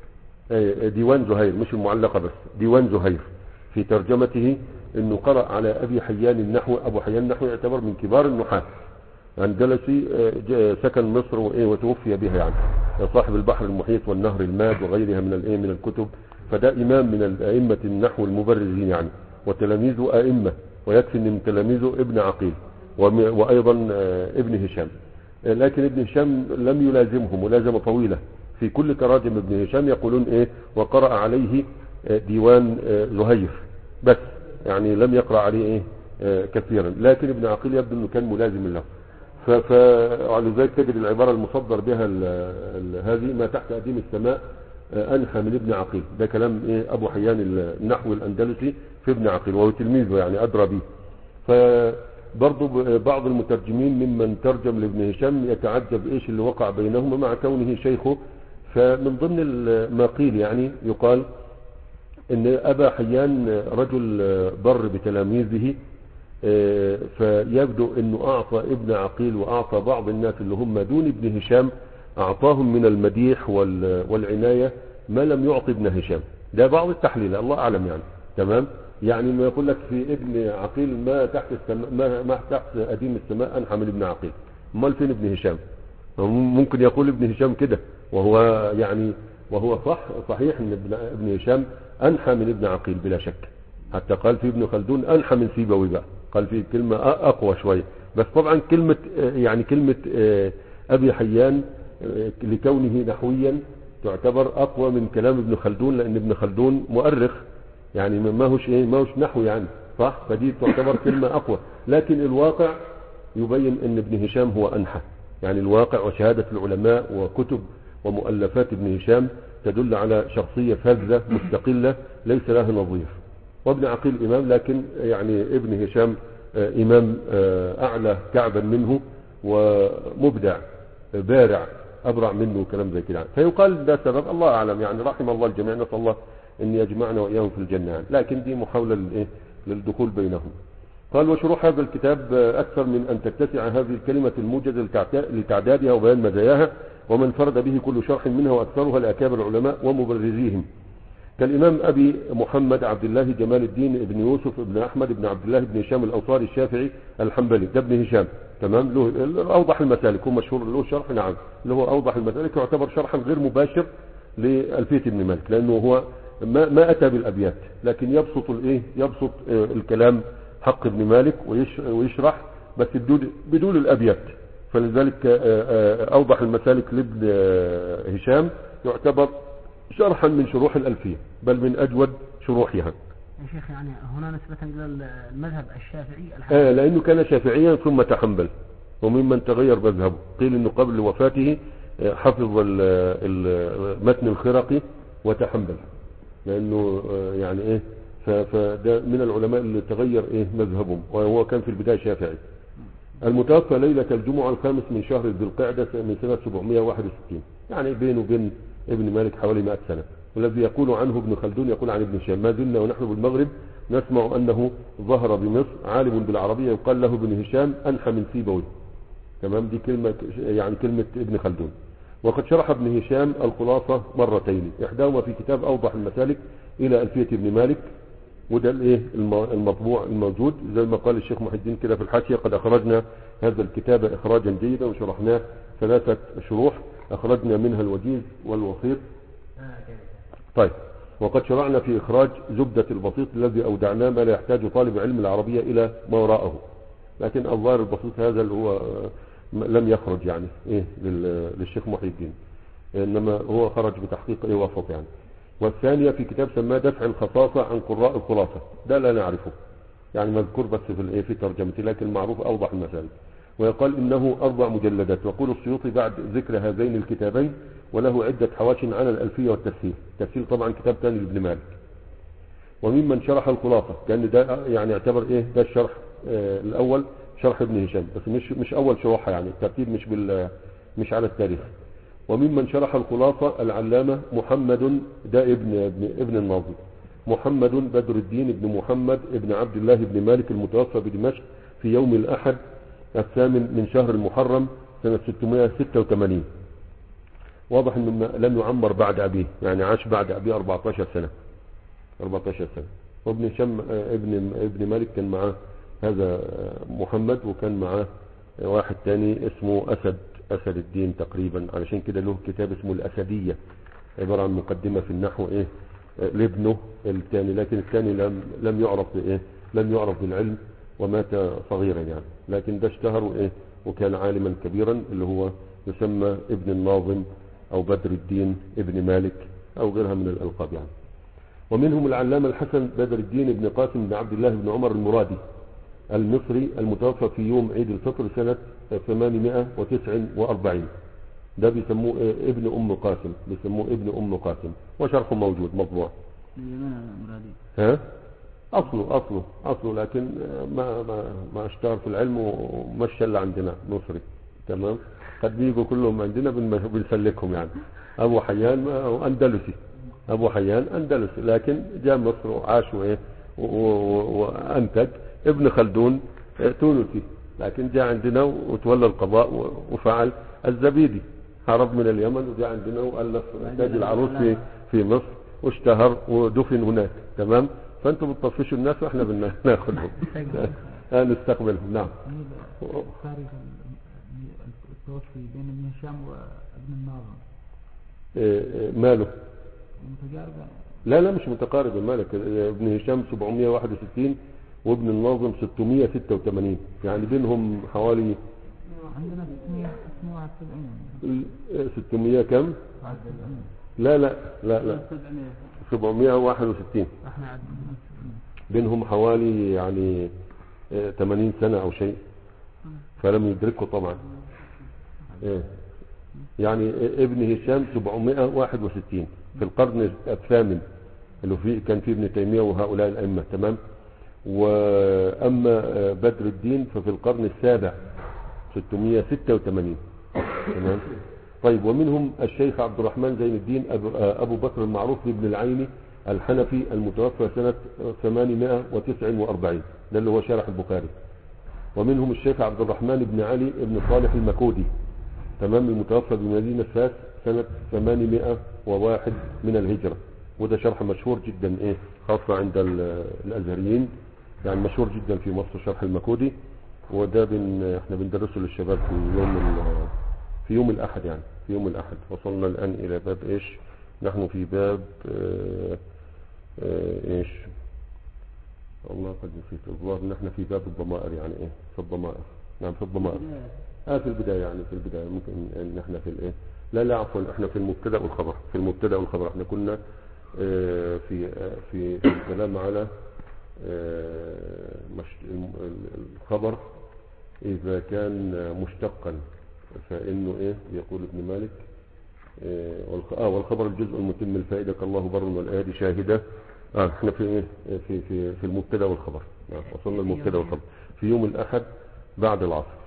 ديوان زهير مش المعلقة بس، ديوان زهير في ترجمته انه قرأ على ابي حيان النحو. ابو حيان النحو يعتبر من كبار النحاة اندلسي، سكن مصر وايه وتوفي بها يعني، صاحب البحر المحيط والنهر الماد وغيرها من الايه من الكتب. فده امام من الائمة النحو المبرزين يعني، وتلاميذه ائمة، ويكفي ان من تلاميذه ابن عقيل وايضا ابن هشام. لكن ابن هشام لم يلازمه ملازمة طويلة. في كل تراجم ابن هشام يقولون ايه وقرأ عليه ديوان زهير بس، يعني لم يقرأ عليه ايه كثيرا. لكن ابن عقيل يبدو انه كان ملازم له. فلذلك تجد العبارة المصدر بها ال ال هذه ما تحت أديم السماء أنحى من ابن عقيل. ده كلام إيه أبو حيان النحو الأندلسي في ابن عقيل وهو تلميذه يعني أدرى به. فبرضو بعض المترجمين ممن ترجم لابن هشام يتعجب إيش اللي وقع بينهما مع كونه شيخه. فمن ضمن ما قيل يعني يقال إن أبا حيان رجل بر بتلاميذه، فيبدو انه اعطى ابن عقيل واعطى بعض الناس اللي هم دون ابن هشام اعطاهم من المديح والعناية ما لم يعطي ابن هشام. ده بعض التحليل الله اعلم يعني. تمام. يعني ما يقول لك في ابن عقيل ما تحت السماء ما, ما تحت اديم السماء انحى من ابن عقيل. امال فين ابن هشام؟ ممكن يقول ابن هشام كده وهو يعني وهو صح صحيح ان ابن, ابن هشام انحى من ابن عقيل بلا شك. حتى قال في ابن خلدون انحى من سيبوي بقى، قال في كلمة اقوى شوية. بس طبعا كلمة يعني كلمة ابي حيان لكونه نحويا تعتبر اقوى من كلام ابن خلدون، لان ابن خلدون مؤرخ يعني ما هوش ايه ما هوش نحو يعني صح. فدي تعتبر كلمة اقوى. لكن الواقع يبين ان ابن هشام هو انحى. يعني الواقع وشهادة العلماء وكتب ومؤلفات ابن هشام تدل على شخصية فذة مستقلة ليس لها نظير. وابن عقيل إمام، لكن يعني ابن هشام إمام أعلى كعبا منه ومبدع بارع أبرع منه وكلام زي كده. فيقال ده سبب الله أعلم يعني. رحم الله الجميع، نسأل الله أن يجمعنا وإياهم في الجنة يعني. لكن دي محاولة للدخول بينهم. قال وشروح هذا الكتاب أكثر من أن تتسع هذه الكلمة الموجزة لتعدادها وبيان مزاياها، ومن فرد به كل شرح منها وأكثرها لأكابر العلماء ومبرزيهم كالإمام أبي محمد عبد الله جمال الدين ابن يوسف ابن أحمد ابن عبد الله ابن هشام الأوصاري الشافعي الحنبلي. ده ابن هشام. تمام. له أوضح المسالك، هو مشهور له شرح نعم اللي هو أوضح المسالك، يعتبر شرحا غير مباشر لألفية ابن مالك، لأنه هو ما, ما أتى بالأبيات لكن يبسط الإيه يبسط الكلام حق ابن مالك ويشرح بس بدون الأبيات. فلذلك أوضح المسالك لابن هشام يعتبر شرحا من شروح الألفية، بل من أجود شروحها. يا شيخ يعني هنا نسبة إلى المذهب الشافعي آه لأنه كان شافعيا ثم تحنبل وممن تغير مذهبه. قيل أنه قبل وفاته حفظ متن الخرقي وتحنبل، لأنه يعني إيه فده من العلماء اللي تغير إيه مذهبهم، وهو كان في البداية شافعي. المتوفى ليلة الجمعة الخامس من شهر ذي القعدة من سنة سبعمائة وواحد وستين، يعني بينه وبين ابن مالك حوالي مئة سنة. والذي يقول عنه ابن خلدون يقول عن ابن هشام ما زلنا ونحن بالمغرب نسمع أنه ظهر بمصر عالم بالعربية يقال له ابن هشام أنحى من سيبوي. تمام. دي كلمة يعني كلمة ابن خلدون. وقد شرح ابن هشام الخلاصة مرتين، إحداهما في كتاب أوضح المسالك إلى ألفية ابن مالك، وده الايه المطبوع الموجود زي ما قال الشيخ محي الدين كده في الحاشية قد أخرجنا هذا الكتاب إخراجا جيدا وشرحناه ثلاثة شروح أخرجنا منها الوجيز والوسيط. طيب. وقد شرعنا في إخراج زبدة البسيط الذي أودعناه ما لا يحتاج طالب علم العربية إلى ما وراءه، لكن الظاهر البسيط هذا اللي هو لم يخرج يعني إيه للشيخ محي الدين، إنما هو خرج بتحقيق إيه وسط يعني. والثانية في كتاب سماه دفع الخصاصة عن قراء الخلاصة، ده لا نعرفه يعني مذكور بس في الايه في ترجمتي، لكن معروف أوضح المسالك. ويقال إنه أربع مجلدات. ويقول السيوطي بعد ذكر هذين الكتابين وله عدة حواشٍ على الألفية والتسهيل. التسهيل طبعا كتاب ثاني لابن مالك. وممن شرح الخلاصة كان ده يعني يعتبر إيه ده الشرح آه الأول شرح ابن هشام، بس مش مش أول شروحها يعني الترتيب مش بال مش على التاريخ. وممن شرح الخلاصة العلامة محمد ده ابن ابن, ابن الناظم محمد بدر الدين ابن محمد ابن عبد الله ابن مالك المتوفى بدمشق في يوم الأحد الثامن من شهر المحرم سنة ستمائة وستة وثمانين. واضح انه لم يعمر بعد أبيه، يعني عاش بعد أبيه أربعة عشر سنة أربعة عشر سنة. وابن هشام ابن ابن مالك كان معاه هذا محمد، وكان معاه واحد تاني اسمه أسد أسد الدين تقريبا، علشان كده له كتاب اسمه الأسدية عبارة عن مقدمة في النحو ايه لابنه الثاني، لكن الثاني لم لم يعرف بايه لم يعرف بالعلم ومات صغيرا يعني، لكن ده اشتهر ايه وكان عالما كبيرا، اللي هو يسمى ابن الناظم أو بدر الدين ابن مالك أو غيرها من الألقاب يعني. ومنهم العلامة الحسن بدر الدين ابن قاسم بن عبد الله بن عمر المرادي المصري المتوفى في يوم عيد الفطر سنة ثمانمائة وتسعة وأربعين. ده بيسموه ابن أم قاسم، بيسموه ابن أم قاسم، وشرحه موجود مطبوع. ها أصله أصله أصله لكن ما ما ما اشتهر في العلم ومشى اللي عندنا مصري. تمام. قد بيجوا كلهم عندنا بنسلكهم يعني. أبو حيان أندلسي، أبو حيان أندلسي، لكن جاء مصر وعاش وإيه وأنتج. ابن خلدون تونسي، لكن جاء عندنا وتولى القضاء وفعل. الزبيدي هرب من اليمن وجاء عندنا وألف تاج العروس في في مصر واشتهر ودفن هناك. تمام. فأنتم بتطفشوا الناس وإحنا بناخذهم نستقبلهم. نعم. خارج التوفي بين ابن هشام وابن الناظم ماله؟ متقارب؟ لا لا مش متقارب. مالك ابن هشام سبعمائة وواحد وستين وابن الناظم ستمائة وستة وثمانين، يعني بينهم حوالي عندنا ستمائة وواحد وسبعين. ستمائة كم؟ لا لا لا لا سبعمائة وواحد وستين. بينهم حوالي يعني ثمانين سنة أو شيء، فلم يدركوا طبعا. يعني ابن هشام سبعمائة وواحد وستين في القرن الثامن اللي فيه كان فيه ابن تيمية وهؤلاء الأئمة. تمام. وأما بدر الدين ففي القرن السابع ستمائة وستة وثمانين. تمام. طيب. ومنهم الشيخ عبد الرحمن زين الدين أبو بكر المعروف بن العيني الحنفي المتوفى سنة ثمانمائة وتسعة وأربعين، ده اللي هو شارح البخاري. ومنهم الشيخ عبد الرحمن بن علي بن صالح المكودي، تمام، المتوفى بمدينة فاس سنة ثمانمائة وواحد من الهجرة، وده شرح مشهور جدا ايه خاصة عند الازهريين، يعني مشهور جدا في مصر شرح المكودي. وده بن احنا بندرسه للشباب في يوم في يوم الاحد، يعني في يوم الاحد. وصلنا الان الى باب ايش؟ نحن في باب اه اه ايش الله قد نسيت الظاهر ان احنا في باب الضمائر، يعني ايه في الضمائر. نعم في الضمائر. اه في البداية، يعني في البداية ممكن ان احنا في الايه لا لا عفوا احنا في المبتدا والخبر. في المبتدا والخبر احنا كنا اه في اه في الكلام على اه مش الخبر اذا كان مشتقا فانه ايه يقول ابن مالك اه والخبر الجزء المتم الفائدة كالله بر والآيات شاهدة. اه احنا في ايه في في في المبتدا والخبر. آه وصلنا المبتدا والخبر في يوم الاحد بعد العصر.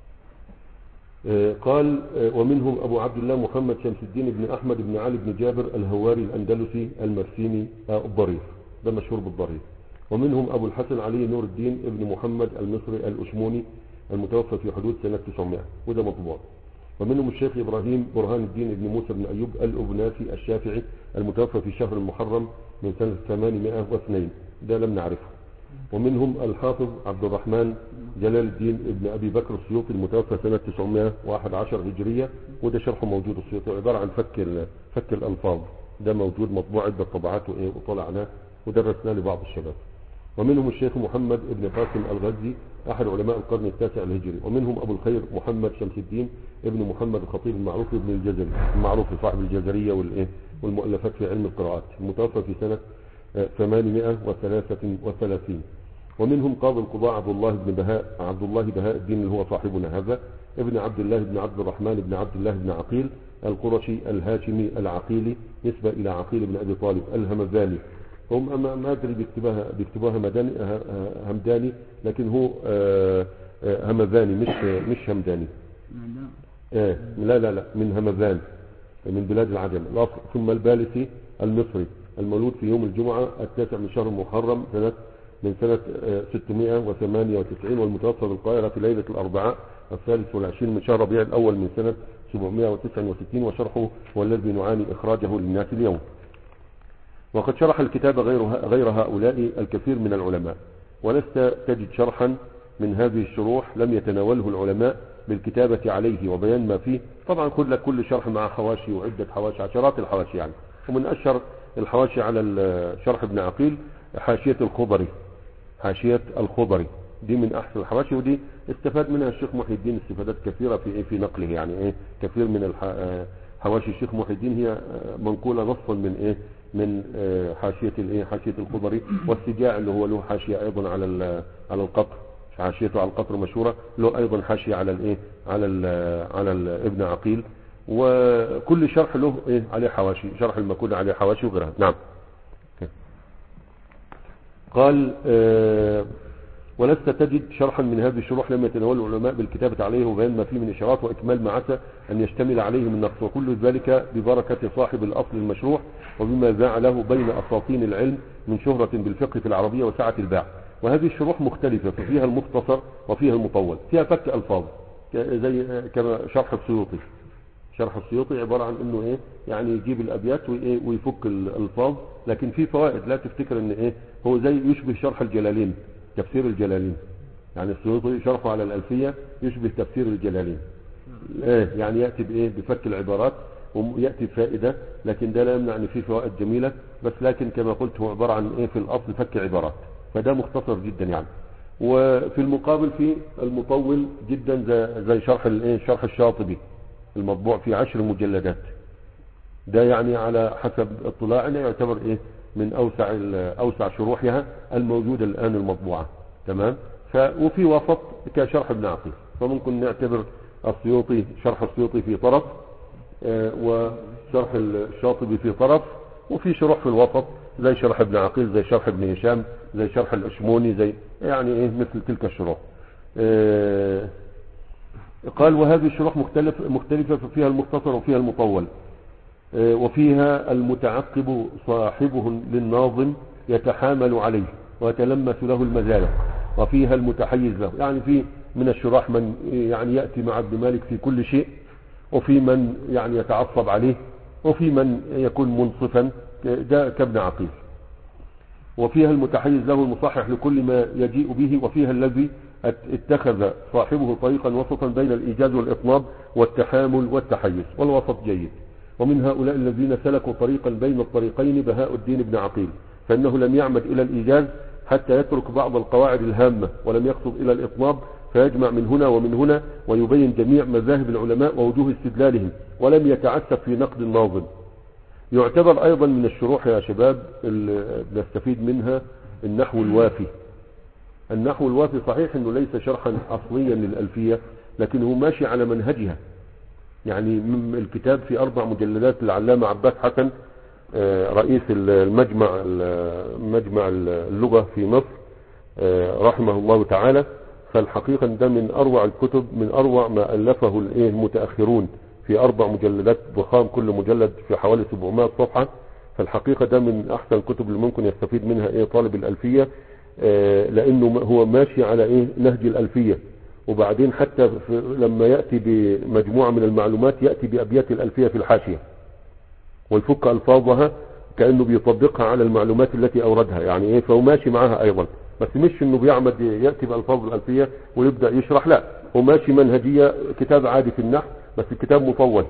آه قال آه ومنهم ابو عبد الله محمد شمس الدين بن احمد بن علي بن جابر الهواري الاندلسي المرسيني آه الضرير، ده مشهور بالضرير. ومنهم ابو الحسن علي نور الدين ابن محمد المصري الاشموني المتوفى في حدود سنة تسعمائة، وده مطبوع. ومنهم الشيخ إبراهيم برهان الدين ابن موسى بن أيوب الأبناسي الشافعي المتوفى في شهر المحرم من سنة ثمانمائة واثنين، ده لم نعرفه. ومنهم الحافظ عبد الرحمن جلال الدين ابن أبي بكر السيوطي المتوفى سنة تسعمائة وواحد عشر هجرية، وده شرحه موجود. السيوطي عبارة عن فك فك الألفاظ، ده موجود مطبوع عدة طبعات وطلعناه ودرسناه لبعض الشباب. ومنهم الشيخ محمد ابن قاسم الغزي أحد علماء القرن التاسع الهجري. ومنهم أبو الخير محمد شمس الدين ابن محمد الخطيب المعروف ابن الجزري المعروف صاحب الجزرية والإيه والمؤلفات في علم القراءات، المتوفى في سنة ثمانمائة وثلاثة وثلاثين. ومنهم قاضي القضاء عبد الله بن بهاء عبد الله بهاء الدين اللي هو صاحبنا هذا ابن عبد الله بن عبد الرحمن بن عبد الله بن عقيل القرشي الهاشمي العقيلي نسبة إلى عقيل بن أبي طالب الهمذاني. هم ما أدري بيكتبوها بيكتبوها همداني همداني لكن هو همذاني مش مش همداني. آه لا لا لا من همذان من بلاد العجم الأصل. ثم البالسي المصري المولود في يوم الجمعة التاسع من شهر محرم سنة من سنة ستمائة وثمانية وتسعين والمتوفى بالقاهرة في ليلة الأربعاء الثالث والعشرين من شهر ربيع الأول من سنة سبعمائة وتسعة وستين. وشرحه هو الذي نعاني إخراجه للناس اليوم. وقد شرح الكتاب غير غير هؤلاء الكثير من العلماء، ولست تجد شرحا من هذه الشروح لم يتناوله العلماء بالكتابة عليه وبيان ما فيه. طبعا خذ لك كل شرح مع حواشي وعدة حواشي عشرات الحواشي يعني. ومن أشهر الحواشي على شرح ابن عقيل حاشية الخضري حاشية الخضري دي من احسن الحواشي، ودي استفاد منها الشيخ محي الدين استفادات كثيرة في ايه في نقله، يعني ايه كثير من حواشي الشيخ محي الدين هي منقولة نصا من ايه من حاشية الايه حاشية الخضري، والسجاع اللي هو له حاشية ايضا على على القطر، حاشيته على القطر مشهورة، له ايضا حاشية على الايه على ال على ال ابن عقيل، وكل شرح له ايه عليه حواشي، شرح المكون عليه حواشي وغيرها. نعم. قال آه ولست تجد شرحا من هذه الشروح لم يتناول العلماء بالكتابة عليه وبيان ما فيه من إشارات وإكمال ما عسى أن يشتمل عليه من نقص، وكل ذلك ببركة صاحب الأصل المشروح وبما ذاع له بين أساطين العلم من شهرة بالفقه في العربية وسعة الباع. وهذه الشروح مختلفة، ففيها المختصر وفيها المطول، فيها فك ألفاظ زي كما شرح السيوطي. شرح السيوطي عبارة عن انه ايه يعني يجيب الابيات ويفك الالفاظ، لكن في فوائد لا تفتكر ان ايه هو زي يشبه شرح الجلالين، تفسير الجلالين. يعني السيوطي شرحه على الالفية يشبه تفسير الجلالين، ايه يعني يأتي بايه بفك العبارات ويأتي بفائدة، لكن ده لا يمنع ان فيه فوائد جميلة، بس لكن كما قلت هو عبارة عن ايه في الاصل فك عبارات، فده مختصر جدا يعني. وفي المقابل في المطول جدا زي شرح الايه شرح الشاطبي المطبوع في عشر مجلدات، ده يعني على حسب اطلاعنا يعتبر ايه من اوسع اوسع شروحها الموجودة الان المطبوعة. تمام. ف وفي وسط كشرح ابن عقيل، فممكن نعتبر السيوطي شرح السيوطي في طرف اه وشرح الشاطبي في طرف، وفي شروح في الوسط زي شرح ابن عقيل زي شرح ابن هشام زي شرح الاشموني زي يعني ايه مثل تلك الشروح. اه قال وهذه الشروح مختلف مختلفة فيها المختصر وفيها المطول، وفيها المتعقب صاحبه للناظم يتحامل عليه ويتلمس له المزايا، وفيها المتحيز له، يعني في من الشراح من يعني يأتي مع ابن مالك في كل شيء، وفي من يعني يتعصب عليه، وفي من يكون منصفا كابن عقيل. وفيها المتحيز له المصحح لكل ما يجيء به، وفيها الذي اتخذ صاحبه طريقا وسطا بين الإيجاز والإطناب والتحامل والتحيز، والوسط جيد. ومن هؤلاء الذين سلكوا طريقا بين الطريقين بهاء الدين بن عقيل، فإنه لم يعمد إلى الإيجاز حتى يترك بعض القواعد الهامة، ولم يقصد إلى الإطناب فيجمع من هنا ومن هنا ويبين جميع مذاهب العلماء ووجوه استدلالهم، ولم يتعسف في نقد الناظم. يعتبر أيضا من الشروح يا شباب اللي نستفيد منها النحو الوافي. النحو الوافي صحيح انه ليس شرحا اصليا للألفية، لكنه ماشي على منهجها. يعني الكتاب في اربع مجلدات للعلامة عباس حسن رئيس المجمع مجمع اللغة في مصر رحمه الله تعالى، فالحقيقة ده من اروع الكتب، من اروع ما الفه المتأخرون في اربع مجلدات ضخام، كل مجلد في حوالي سبعمائة صفحة. فالحقيقة ده من احسن الكتب اللي ممكن يستفيد منها ايه طالب الألفية، لانه هو ماشي على ايه نهج الألفية. وبعدين حتى لما يأتي بمجموعة من المعلومات يأتي بأبيات الألفية في الحاشية ويفك ألفاظها كأنه بيطبقها على المعلومات التي أوردها، يعني ايه فهو ماشي معها ايضا، بس مش انه بيعمد يأتي بألفاظ الألفية ويبدأ يشرح، لا هو ماشي منهجية، كتاب عادي في النحو بس الكتاب مطول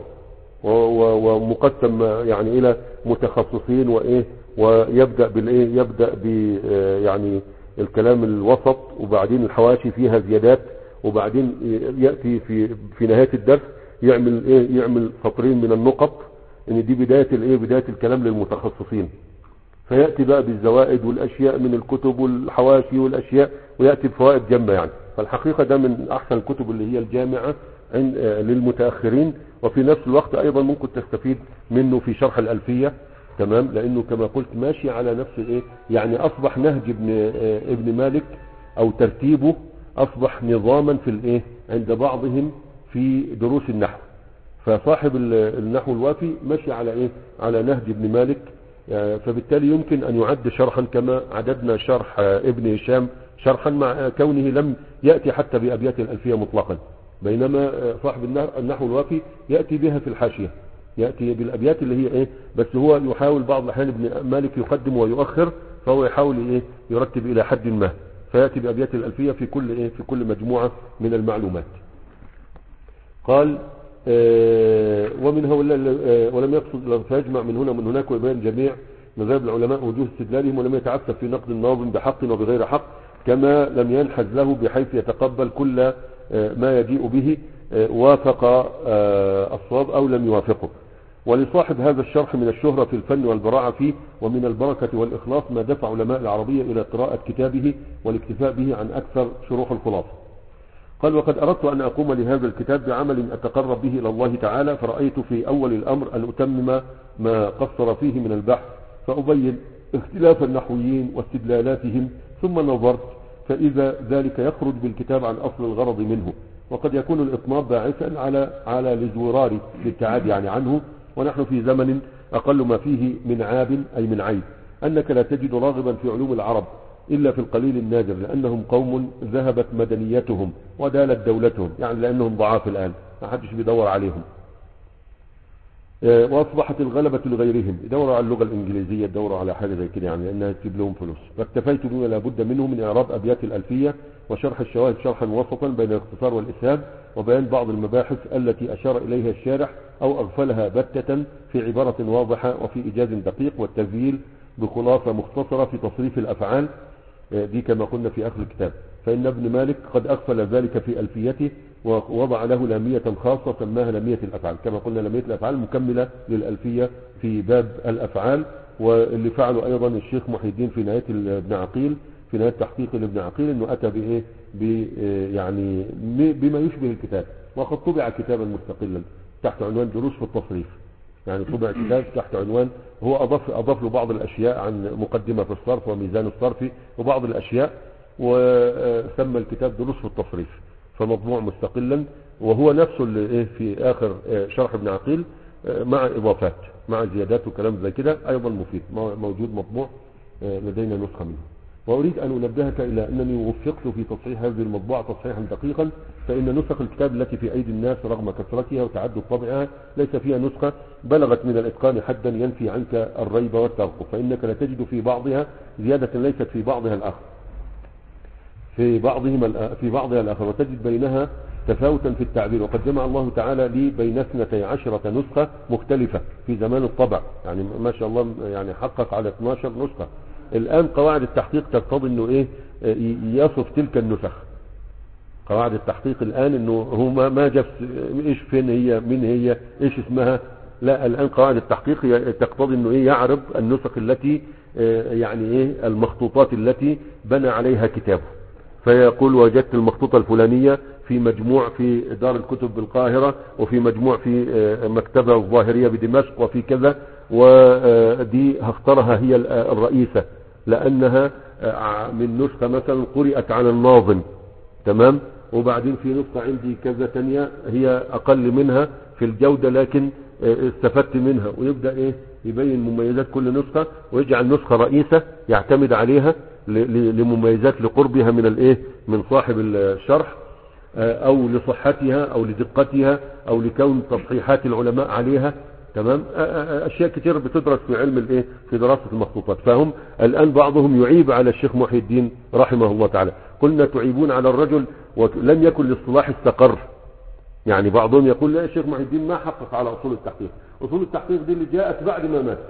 ومقسم يعني الى متخصصين وايه، ويبدأ بالايه يبدأ ب يعني الكلام الوسط، وبعدين الحواشي فيها زيادات، وبعدين يأتي في في نهاية الدرس يعمل ايه يعمل سطرين من النقط ان دي بداية الايه بداية الكلام للمتخصصين، فيأتي بقى بالزوائد والاشياء من الكتب والحواشي والاشياء، ويأتي بفوائد جمة يعني. فالحقيقة ده من احسن الكتب اللي هي الجامعة للمتأخرين، وفي نفس الوقت ايضا ممكن تستفيد منه في شرح الألفية. تمام. لانه كما قلت ماشي على نفس الايه يعني اصبح نهج ابن ابن مالك او ترتيبه اصبح نظاما في الايه عند بعضهم في دروس النحو. فصاحب النحو الوافي ماشي على ايه على نهج ابن مالك، فبالتالي يمكن ان يعد شرحا كما عددنا شرح ابن هشام شرحا، مع كونه لم يأتي حتى بأبيات الألفية مطلقا، بينما صاحب النحو الوافي يأتي بها في الحاشية، يأتي بالأبيات اللي هي ايه بس هو يحاول بعض الأحيان ابن مالك يقدم ويؤخر، فهو يحاول ايه يرتب إلى حد ما، فيأتي بأبيات الألفية في كل ايه في كل مجموعة من المعلومات. قال آه ومن هؤلاء آه ولم يقصد فيجمع من هنا ومن هناك ويبين جميع مذاهب العلماء ووجوه استدلالهم، ولم يتعسف في نقد الناظم بحق وبغير حق، كما لم ينحز له بحيث يتقبل كل ما يجيء به وافق الصواب أو لم يوافقه. ولصاحب هذا الشرح من الشهرة في الفن والبراعة فيه ومن البركة والإخلاص ما دفع علماء العربية إلى قراءة كتابه والاكتفاء به عن أكثر شروح الخلاصة. قال: وقد أردت أن أقوم لهذا الكتاب بعمل أتقرب به إلى الله تعالى، فرأيت في أول الأمر أن أتمم ما قصر فيه من البحث، فأبين اختلاف النحويين واستدلالاتهم، ثم نظرت فإذا ذلك يخرج بالكتاب عن أصل الغرض منه، وقد يكون الإطناب باعثا على على الازورار للتعادي يعني عنه، ونحن في زمن أقل ما فيه من عاب أي من عيب، أنك لا تجد راغبا في علوم العرب إلا في القليل النادر، لأنهم قوم ذهبت مدنيتهم ودالت دولتهم، يعني لأنهم ضعاف الآن ما حدش بيدور عليهم، واصبحت الغلبة لغيرهم، يدوروا على اللغة الانجليزية، يدوروا على حاجة زي كده يعني لانها تجيب لهم فلوس. فاكتفيت بما لابد منه من اعراب ابيات الالفية وشرح الشواهد شرحا وسطا بين الاختصار والاسهاب، وبيان بعض المباحث التي اشار اليها الشارح او اغفلها بتة في عبارة واضحة وفي ايجاز دقيق، والتذييل بخلاصة مختصرة في تصريف الافعال، دي كما قلنا في اخر الكتاب. فان ابن مالك قد اغفل ذلك في الفيته ووضع له لامية خاصة سماها لامية الافعال، كما قلنا لامية الافعال مكملة للالفية في باب الافعال، واللي فعله ايضا الشيخ محي الدين في نهاية ابن عقيل في نهاية تحقيق لابن عقيل، انه اتى بايه يعني بما يشبه الكتاب، وقد طبع كتابا مستقلا تحت عنوان دروس في التصريف، يعني طبع كتاب تحت عنوان هو اضاف اضاف له بعض الاشياء عن مقدمة في الصرف وميزان الصرف وبعض الاشياء، وسمى الكتاب دروس في التصريف، فمطبوع مستقلا، وهو نفسه اللي ايه في اخر شرح ابن عقيل مع اضافات مع زيادات وكلام زي كده ايضا مفيد، موجود مطبوع لدينا نسخة منه. واريد ان انبهك الى انني وفقت في تصحيح هذه المطبوعة تصحيحا دقيقا، فان نسخ الكتاب التي في ايدي الناس رغم كثرتها وتعدد طبعها ليس فيها نسخة بلغت من الاتقان حدا ينفي عنك الريب والتوقف، فانك لا تجد في بعضها زيادة ليست في بعضها الاخر في بعضهم في بعضها الآخر، وتجد بينها تفاوتا في التعبير، وقد جمع الله تعالى لي بين اثنتي عشرة نسخة مختلفة في زمان الطبع، يعني ما شاء الله يعني حقق على اثنتي عشرة نسخة. الآن قواعد التحقيق تقتضي انه ايه يصف تلك النسخ، قواعد التحقيق الآن انه هو ما جاب ايش فين هي من هي ايش اسمها، لا الآن قواعد التحقيق تقتضي انه ايه يعرض النسخ التي يعني ايه المخطوطات التي بنى عليها كتابه، فيقول وجدت المخطوطة الفلانية في مجموع في دار الكتب بالقاهرة، وفي مجموع في مكتبة الظاهرية بدمشق، وفي كذا، ودي هختارها هي الرئيسة لأنها من نسخة مثلا قرأت على الناظم، تمام، وبعدين في نسخة عندي كذا تانية هي أقل منها في الجودة لكن استفدت منها، ويبدأ إيه يبين مميزات كل نسخة، ويجعل نسخة رئيسة يعتمد عليها لمميزات لقربها من الايه من صاحب الشرح، او لصحتها او لدقتها او لكون تصحيحات العلماء عليها، تمام، اشياء كثير بتدرس في علم الايه في دراسة المخطوطات. فهم الان بعضهم يعيب على الشيخ محي الدين رحمه الله تعالى، قلنا تعيبون على الرجل ولم يكن الاصطلاح استقر، يعني بعضهم يقول لا الشيخ محي الدين ما حقق على اصول التحقيق، اصول التحقيق دي اللي جاءت بعد ما مات،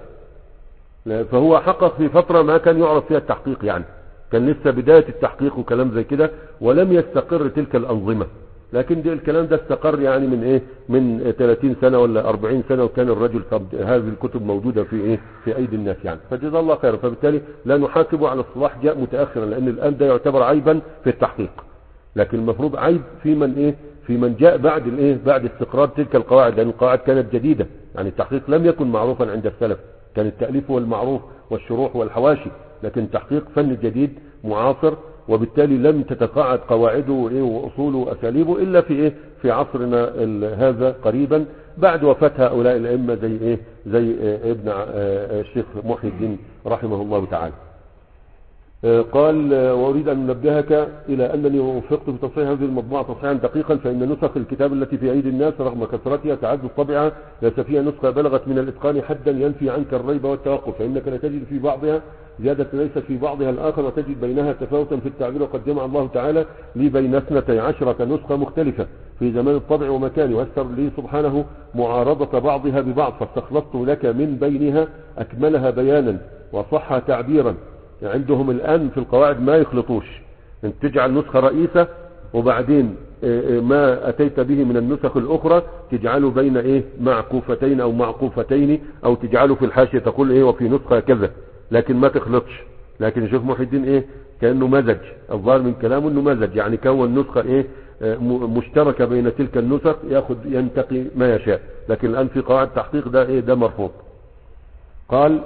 فهو حقق في فترة ما كان يعرف فيها التحقيق، يعني كان لسه بداية التحقيق وكلام زي كده، ولم يستقر تلك الأنظمة، لكن دي الكلام ده استقر يعني من ايه من ثلاثين سنة ولا أربعين سنة، وكان الرجل هذه الكتب موجودة في ايه في ايدي الناس يعني، فجزا الله خيرا. فبالتالي لا نحاسبه على الصلاح جاء متأخرا، لان الان ده يعتبر عيبا في التحقيق، لكن المفروض عيب في من ايه في من جاء بعد الايه بعد استقرار تلك القواعد، لان القواعد كانت جديدة، يعني التحقيق لم يكن معروفا عند السلف، كان التأليف هو المعروف والشروح والحواشي، لكن التحقيق فن جديد معاصر، وبالتالي لم تتقاعد قواعده وايه واصوله واساليبه الا في ايه في عصرنا هذا قريبا بعد وفاة هؤلاء الائمه زي ايه زي إيه ابن الشيخ محي الدين رحمه الله تعالى. قال واريد ان انبهك الى انني وفقت في تصحيح هذه المطبوعه تصحيحا دقيقا، فان نسخ الكتاب التي في ايدي الناس رغم كثرتها تعدد طبعها ليس فيها نسخه بلغت من الاتقان حدا ينفي عنك الريب والتوقف، فانك لا تجد في بعضها زيادة ليست في بعضها الآخر، وتجد بينها تفاوتا في التعبير، وقد جمع الله تعالى لي بين اثنتي عشرة نسخة مختلفة في زمان الطبع ومكانه، ويسر لي سبحانه معارضة بعضها ببعض، فاستخلصت لك من بينها أكملها بيانا وصح تعبيرا. عندهم الآن في القواعد ما يخلطوش، انت تجعل نسخة رئيسة وبعدين ما اتيت به من النسخ الاخرى تجعله بين ايه معكوفتين او معقوفتين، او تجعله في الحاشية تقول ايه وفي نسخة كذا، لكن ما تخلطش. لكن الشيخ محي الدين ايه كأنه مزج، الظاهر من كلامه انه مزج، يعني كون نسخة ايه مشتركة بين تلك النسخ، ياخذ ينتقي ما يشاء. لكن الان في قواعد تحقيق ده ايه ده مرفوض. قال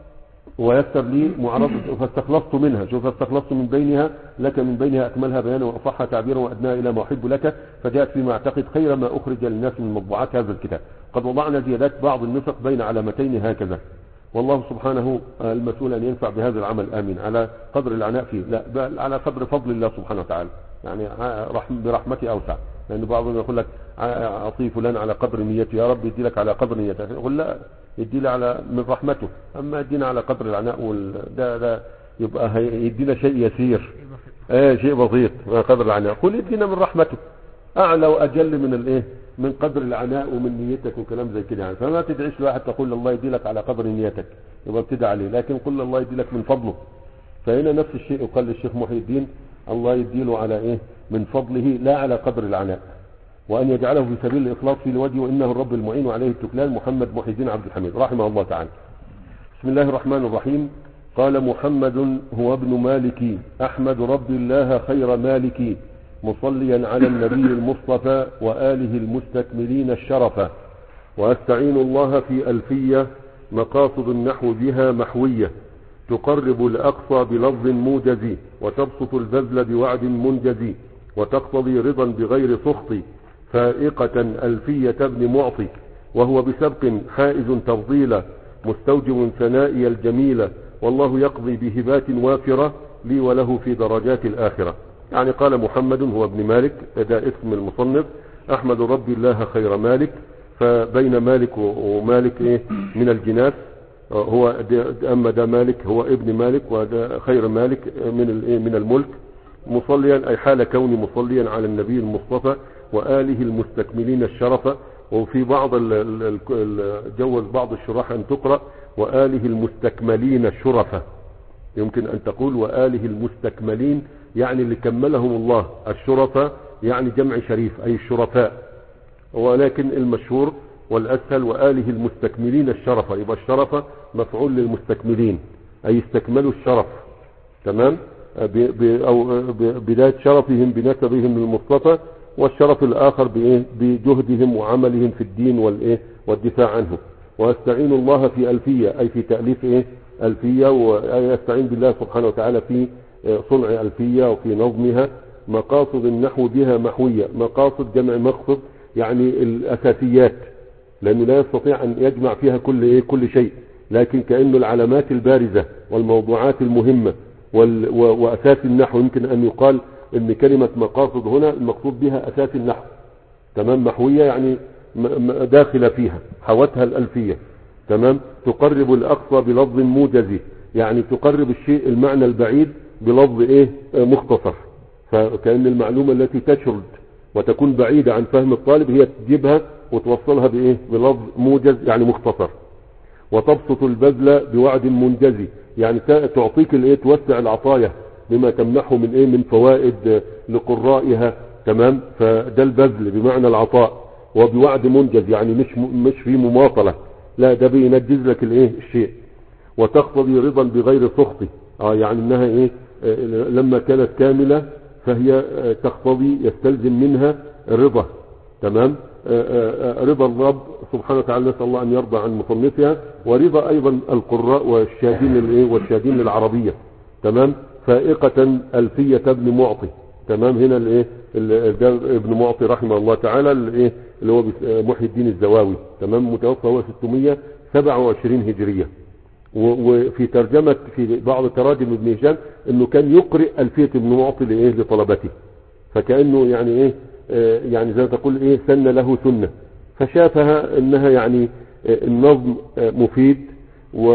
ويسر لي معرضة فاستخلصت منها، شوف استخلصت من بينها لك من بينها أكملها بيانا وأصحها تعبيرا وأدناها إلى ما أحب لك، فجاءت فيما أعتقد خير ما أخرج للناس من مطبوعات هذا الكتاب. قد وضعنا زيادات بعض النسخ بين علامتين هكذا، والله سبحانه المسؤول أن ينفع بهذا العمل آمين، على قدر العناء فيه، لا بل على قدر فضل الله سبحانه وتعالى، يعني برحمته أوسع. لأن يعني بعضهم يقول لك أعطي فلان على قدر نيته، يا رب يدي لك على قدر نيته، يقول لا يدي لي على من رحمته، أما يدينا على قدر العناء وال... ده, ده يبقى يدينا شيء يسير، ايه شيء بسيط قدر العناء. قل يدينا من رحمته أعلى وأجل من الايه من قدر العناء ومن نيتك وكلام زي كده يعني. فما تدعيش لواحد تقول الله يدي لك على قدر نيتك يبقى ابتدى عليه، لكن قل الله يدي لك من فضله. فهنا نفس الشيء يقال للشيخ محي الدين الله يديله على ايه من فضله لا على قدر العناء، وأن يجعله في سبيل الإخلاص في الوجه، وإنه الرب المعين وعليه التكلان. محمد محي الدين عبد الحميد رحمه الله تعالى. بسم الله الرحمن الرحيم. قال محمد هو ابن مالك أحمد رب الله خير مالك، مصليا على النبي المصطفى وآله المستكملين الشرفة، وأستعين الله في ألفية مقاصد النحو بها محوية، تقرب الأقصى بلفظ موجز، وتبسط البذل بوعد منجز، وتقتضي رضا بغير سخط، فائقة ألفية ابن معطي، وهو بسبق حائز تفضيلا، مستوجب ثنائي الجميلة، والله يقضي بهبات وافرة لي وله في درجات الآخرة. يعني قال محمد هو ابن مالك، ده اسم المصنف، أحمد ربي الله خير مالك، فبين مالك ومالك إيه من الجناس، هو أما ده مالك هو ابن مالك، وده خير مالك من من الملك، مصليا أي حال كوني مصليا على النبي المصطفى وآله المستكملين الشرفة. وفي بعض جوز بعض الشراح أن تقرأ وآله المستكملين الشرفة، يمكن أن تقول وآله المستكملين يعني اللي كملهم الله، الشرفة يعني جمع شريف أي الشرفاء، ولكن المشهور والأسهل وآله المستكملين الشرفة، يبقى الشرفة مفعول للمستكملين أي استكملوا الشرف، تمام، أو بداية شرفهم بنسبهم للمصطفى، والشرف الآخر بإيه بجهدهم وعملهم في الدين والإيه والدفاع عنه. وأستعين الله في ألفية أي في تأليف إيه ألفية، ويستعين بالله سبحانه وتعالى في صنع ألفية وفي نظمها. مقاصد النحو بها محوية، مقاصد جمع مقصد يعني الأساسيات، لأنه لا يستطيع أن يجمع فيها كل إيه كل شيء، لكن كأنه العلامات البارزة والموضوعات المهمة وأساس النحو. يمكن أن يقال ان كلمة مقاصد هنا المقصود بها اساس النحو، تمام، محوية يعني داخلة فيها حوتها الألفية، تمام. تقرب الأقصى بلفظ موجز، يعني تقرب الشيء المعنى البعيد بلفظ ايه مختصر، فكأن المعلومة التي تشرد وتكون بعيدة عن فهم الطالب هي تجيبها وتوصلها بايه بلفظ موجز يعني مختصر. وتبسط البذل بوعد منجز، يعني تعطيك الايه توسع العطايا بما تمنحه من ايه من فوائد لقرائها، تمام. فده البذل بمعنى العطاء، وبوعد منجز يعني مش مش في مماطلة، لا ده بينجز لك الايه الشيء. وتقتضي رضا بغير سخط، اه يعني انها ايه آه لما كانت كاملة فهي آه تقتضي يستلزم منها رضا، تمام. آه آه رضا الرب سبحانه وتعالى، نسأل الله ان يرضى عن مصنفها، ورضا ايضا القراء والشاهدين للايه والشاهدين للعربية، تمام. فائقة ألفية ابن معطي، تمام. هنا الايه ده ابن معطي رحمه الله تعالى الايه اللي هو محي الدين الزواوي، تمام، متوفى هو ستمائة وسبعة وعشرين هجرية. وفي ترجمة في بعض تراجم ابن هشام انه كان يقرئ ألفية ابن معطي لايه لطلبته، فكأنه يعني ايه آه يعني زي ما تقول ايه سن له سنة، فشافها انها يعني آه النظم آه مفيد، و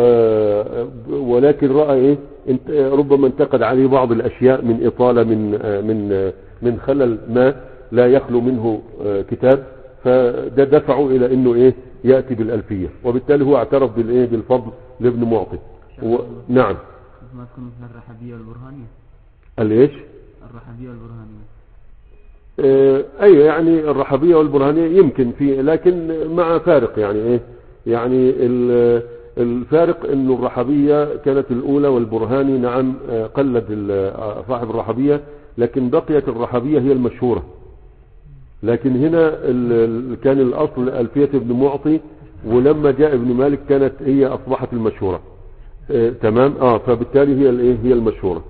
ولكن رأى ايه ربما انتقد عليه بعض الاشياء من اطالة من من من خلل ما لا يخلو منه كتاب، فده دفعه الى انه ايه يأتي بالالفية، وبالتالي هو اعترف بالايه بالفضل لابن معطي. و... نعم. ما تكون مثل الرحبية والبرهانية. الايش؟ الرحبية والبرهانية. اه ايوه يعني الرحبية والبرهانية يمكن في، لكن مع فارق يعني ايه، يعني الفارق انه الرحبية كانت الاولى والبرهاني نعم قلد صاحب الرحبية، لكن بقيت الرحبية هي المشهورة. لكن هنا كان الاصل الفية ابن معطي، ولما جاء ابن مالك كانت هي اصبحت المشهورة. اه تمام اه فبالتالي هي الايه هي المشهورة.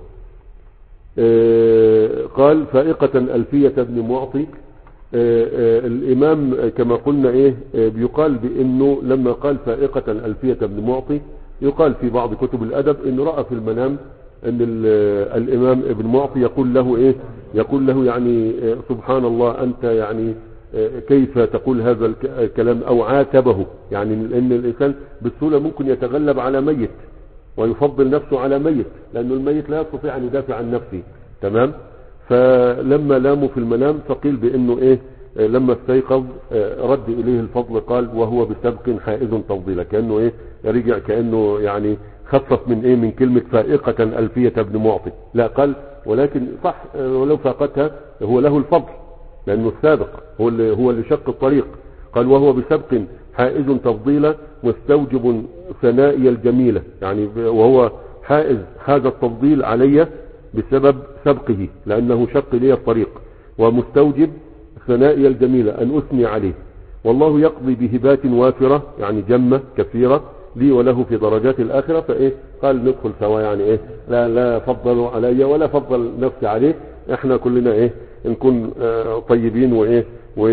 اه قال فائقة الفية ابن معطي. اه اه الامام كما قلنا ايه اه بيقال بانه لما قال فائقة الفية ابن معطي، يقال في بعض كتب الادب انه رأى في المنام ان الامام ابن معطي يقول له ايه يقول له يعني اه سبحان الله انت يعني كيف تقول هذا الكلام، او عاتبه، يعني ان الانسان بالسهولة ممكن يتغلب على ميت ويفضل نفسه على ميت، لانه الميت لا يستطيع ان يدافع عن نفسه. تمام. فلما لاموا في المنام فقيل بانه ايه لما استيقظ رد اليه الفضل، قال وهو بسبق حائز تفضيلا، كانه ايه رجع كانه يعني خفف من ايه من كلمة فائقة الفية ابن معطي، لا قال ولكن صح ولو فاقتها هو له الفضل لانه السابق هو اللي هو اللي شق الطريق. قال وهو بسبق حائز تفضيلا مستوجب ثنائي الجميلة، يعني وهو حائز هذا التفضيل علي بسبب سبقه لانه شق لي الطريق، ومستوجب ثنائي الجميلة ان اثني عليه، والله يقضي بهبات وافرة يعني جمة كثيرة لي وله في درجات الاخرة. فايه قال ندخل سوا، يعني ايه لا لا فضلوا علي ولا فضل نفسي عليه، احنا كلنا ايه نكون اه طيبين وايه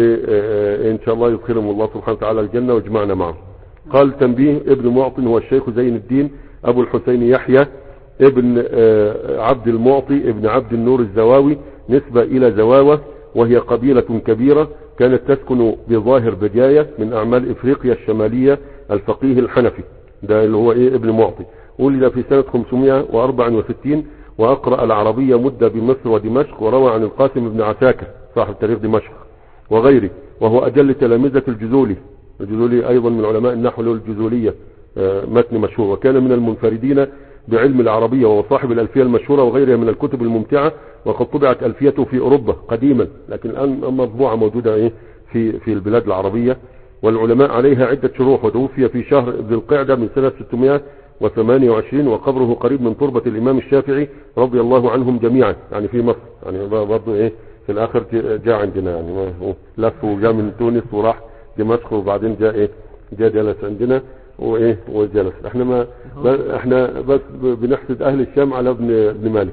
وان شاء الله يدخلهم الله سبحانه وتعالى الجنة ويجمعنا معه. قال تنبيه ابن معطي هو الشيخ زين الدين ابو الحسين يحيى ابن اه عبد المعطي ابن عبد النور الزواوي، نسبة الى زواوة وهي قبيلة كبيرة كانت تسكن بظاهر بجاية من اعمال افريقيا الشمالية، الفقيه الحنفي ده اللي هو ايه ابن معطي. ولد في سنة خمسمائة وأربعة وستين واقرأ العربية مدة بمصر ودمشق، وروى عن القاسم بن عساكر صاحب تاريخ دمشق وغيره، وهو اجل تلامذة الجزولي. الجزولي ايضا من علماء النحو له الجزولية متن مشهور، وكان من المنفردين بعلم العربية، وهو صاحب الألفية المشهورة وغيرها من الكتب الممتعة، وقد طبعت ألفيته في أوروبا قديما، لكن الآن مطبوعة موجودة ايه في في البلاد العربية، والعلماء عليها عدة شروح. وتوفي في شهر ذي القعدة من سنة ستمائة وثمانية وعشرين، وقبره قريب من تربة الإمام الشافعي رضي الله عنهم جميعا، يعني في مصر، يعني برضه ايه في الآخر جاء عندنا، يعني لف وجاء من تونس وراح دمشق وبعدين جاء ايه جاء جلس عندنا وايه وجلس. احنا ما احنا بس بنحسد اهل الشام على ابن ابن مالك.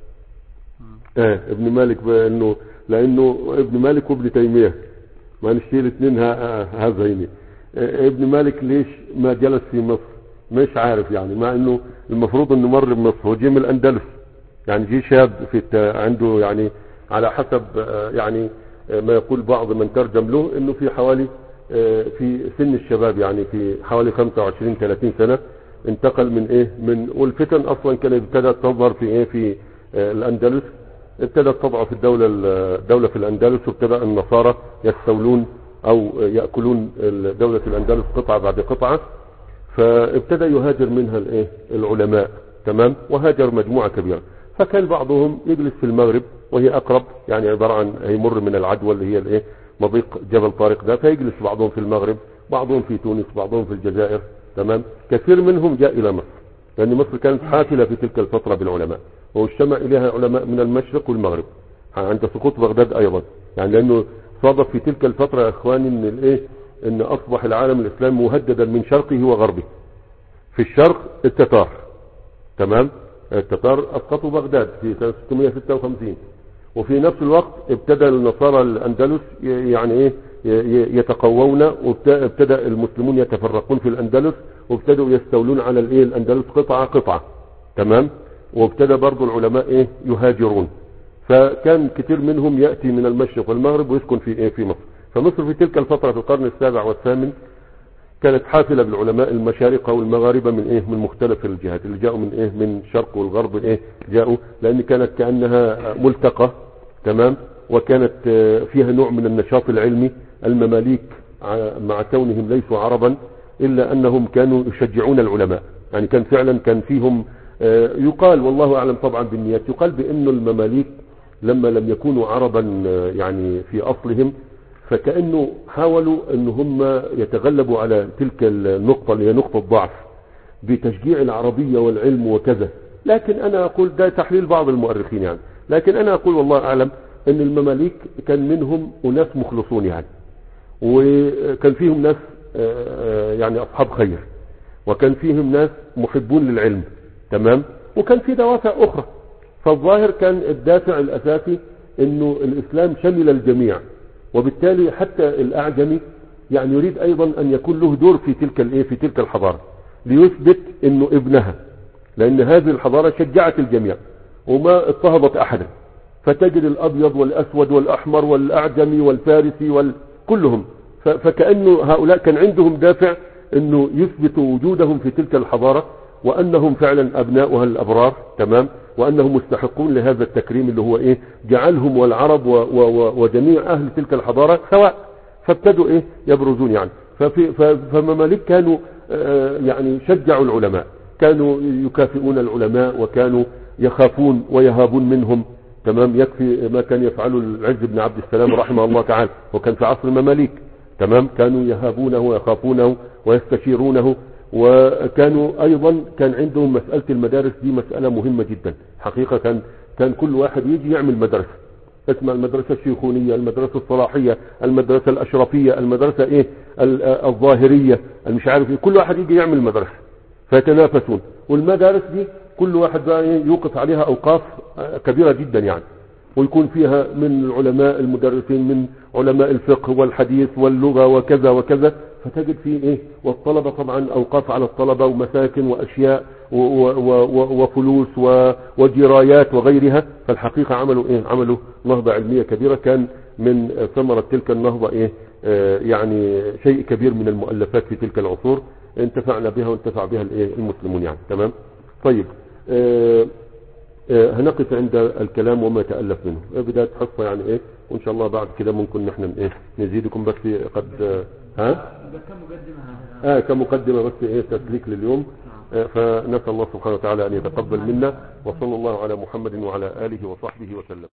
اه ابن مالك بانه لانه ابن مالك وابن تيمية ما نشيل اثنين هذين. اه ابن مالك ليش ما جلس في مصر مش عارف، يعني مع انه المفروض انه مر بمصر وجي من الاندلس، يعني جي شاب في عنده يعني على حسب اه يعني ما يقول بعض من ترجم له انه في حوالي في سن الشباب، يعني في حوالي خمسة وعشرين ثلاثين سنة انتقل من ايه من والفتن اصلا كانت ابتدت تظهر في ايه في الاندلس، ابتدت تضعف الدولة الدولة في الاندلس، وابتدأ النصارى يستولون او يأكلون دولة الاندلس قطعة بعد قطعة، فابتدى يهاجر منها الايه العلماء. تمام. وهاجر مجموعة كبيرة، فكان بعضهم يجلس في المغرب وهي اقرب، يعني عبارة عن هيمر من العدوى اللي هي الايه مضيق جبل طارق ده، فيجلس بعضهم في المغرب، بعضهم في تونس، بعضهم في الجزائر. تمام. كثير منهم جاء الى مصر، لان مصر كانت حافلة في تلك الفترة بالعلماء، واجتمع اليها علماء من المشرق والمغرب عند سقوط بغداد ايضا، يعني لانه صادف في تلك الفترة يا اخواني ان الايه ان اصبح العالم الاسلامي مهددا من شرقه وغربه. في الشرق التتار، تمام، التتار اسقطوا بغداد في سنة ستمائة وستة وخمسين، وفي نفس الوقت ابتدى النصارى الاندلس يعني ايه يتقوون، وابتدى المسلمون يتفرقون في الاندلس، وابتدوا يستولون على الايه الاندلس قطعة قطعة. تمام. وابتدى برضو العلماء ايه يهاجرون، فكان كتير منهم يأتي من المشرق والمغرب ويسكن في ايه في مصر. فمصر في تلك الفترة في القرن السابع والثامن كانت حافلة بالعلماء المشارقة والمغاربة من ايه من مختلف الجهات، اللي جاءوا من ايه من الشرق والغرب ايه جاءوا، لان كانت كأنها ملتقى. تمام. وكانت فيها نوع من النشاط العلمي. المماليك مع كونهم ليسوا عربا الا انهم كانوا يشجعون العلماء، يعني كان فعلا كان فيهم يقال والله اعلم طبعا بالنيات، يقال بانه المماليك لما لم يكونوا عربا يعني في أصلهم، فكأنه حاولوا أن هم يتغلبوا على تلك النقطة اللي هي نقطة ضعف بتشجيع العربية والعلم وكذا. لكن أنا أقول ده تحليل بعض المؤرخين يعني، لكن أنا أقول والله أعلم أن المماليك كان منهم أناس مخلصون يعني، وكان فيهم ناس يعني أصحاب خير، وكان فيهم ناس محبون للعلم، تمام، وكان في دوافع أخرى. فالظاهر كان الدافع الأساسي أنه الإسلام شمل الجميع، وبالتالي حتى الأعجمي يعني يريد أيضا أن يكون له دور في تلك الإيه في تلك الحضارة، ليثبت أنه ابنها، لأن هذه الحضارة شجعت الجميع وما اضطهدت أحدا. فتجد الأبيض والأسود والأحمر والأعجمي والفارسي وكلهم، فكأنه هؤلاء كان عندهم دافع أنه يثبتوا وجودهم في تلك الحضارة، وأنهم فعلا أبناؤها الأبرار، تمام، وأنهم مستحقون لهذا التكريم اللي هو إيه جعلهم والعرب و و وجميع أهل تلك الحضارة سواء. فابتدوا إيه يبرزون يعني. ففي فمماليك كانوا آه يعني شجعوا العلماء، كانوا يكافئون العلماء، وكانوا يخافون ويهابون منهم، تمام. يكفي ما كان يفعله العز بن عبد السلام رحمه الله تعالى، وكان في عصر المماليك، تمام، كانوا يهابونه ويخافونه ويستشيرونه. وكانوا ايضا كان عندهم مسألة المدارس دي مسألة مهمة جدا حقيقة. كان كان كل واحد يجي يعمل مدرسة، اسمها المدرسة الشيخونية، المدرسة الصلاحية، المدرسة الاشرفية، المدرسة ايه الظاهرية، مش عارف ايه، كل واحد يجي يعمل مدرسة فيتنافسون. والمدارس دي كل واحد بقى يوقف عليها اوقاف كبيرة جدا يعني، ويكون فيها من العلماء المدرسين من علماء الفقه والحديث واللغة وكذا وكذا. فتجد فيه ايه، والطلبة طبعا اوقاف على الطلبة ومساكن واشياء وفلوس وجرايات وغيرها. فالحقيقة عملوا ايه، عملوا نهضة علمية كبيرة. كان من ثمرة تلك النهضة ايه آه يعني شيء كبير من المؤلفات في تلك العصور انتفعنا بها وانتفع بها الايه المسلمون يعني، تمام. طيب آه آه هنقف عند الكلام وما تألف منه بداية حصة يعني ايه، وان شاء الله بعد كده ممكن نحن ايه نزيدكم بس قد آه ها اه كمقدمة بس ايه تسليك لليوم. آه فنسأل الله سبحانه وتعالى ان يتقبل منا، وصلى الله على محمد وعلى آله وصحبه وسلم.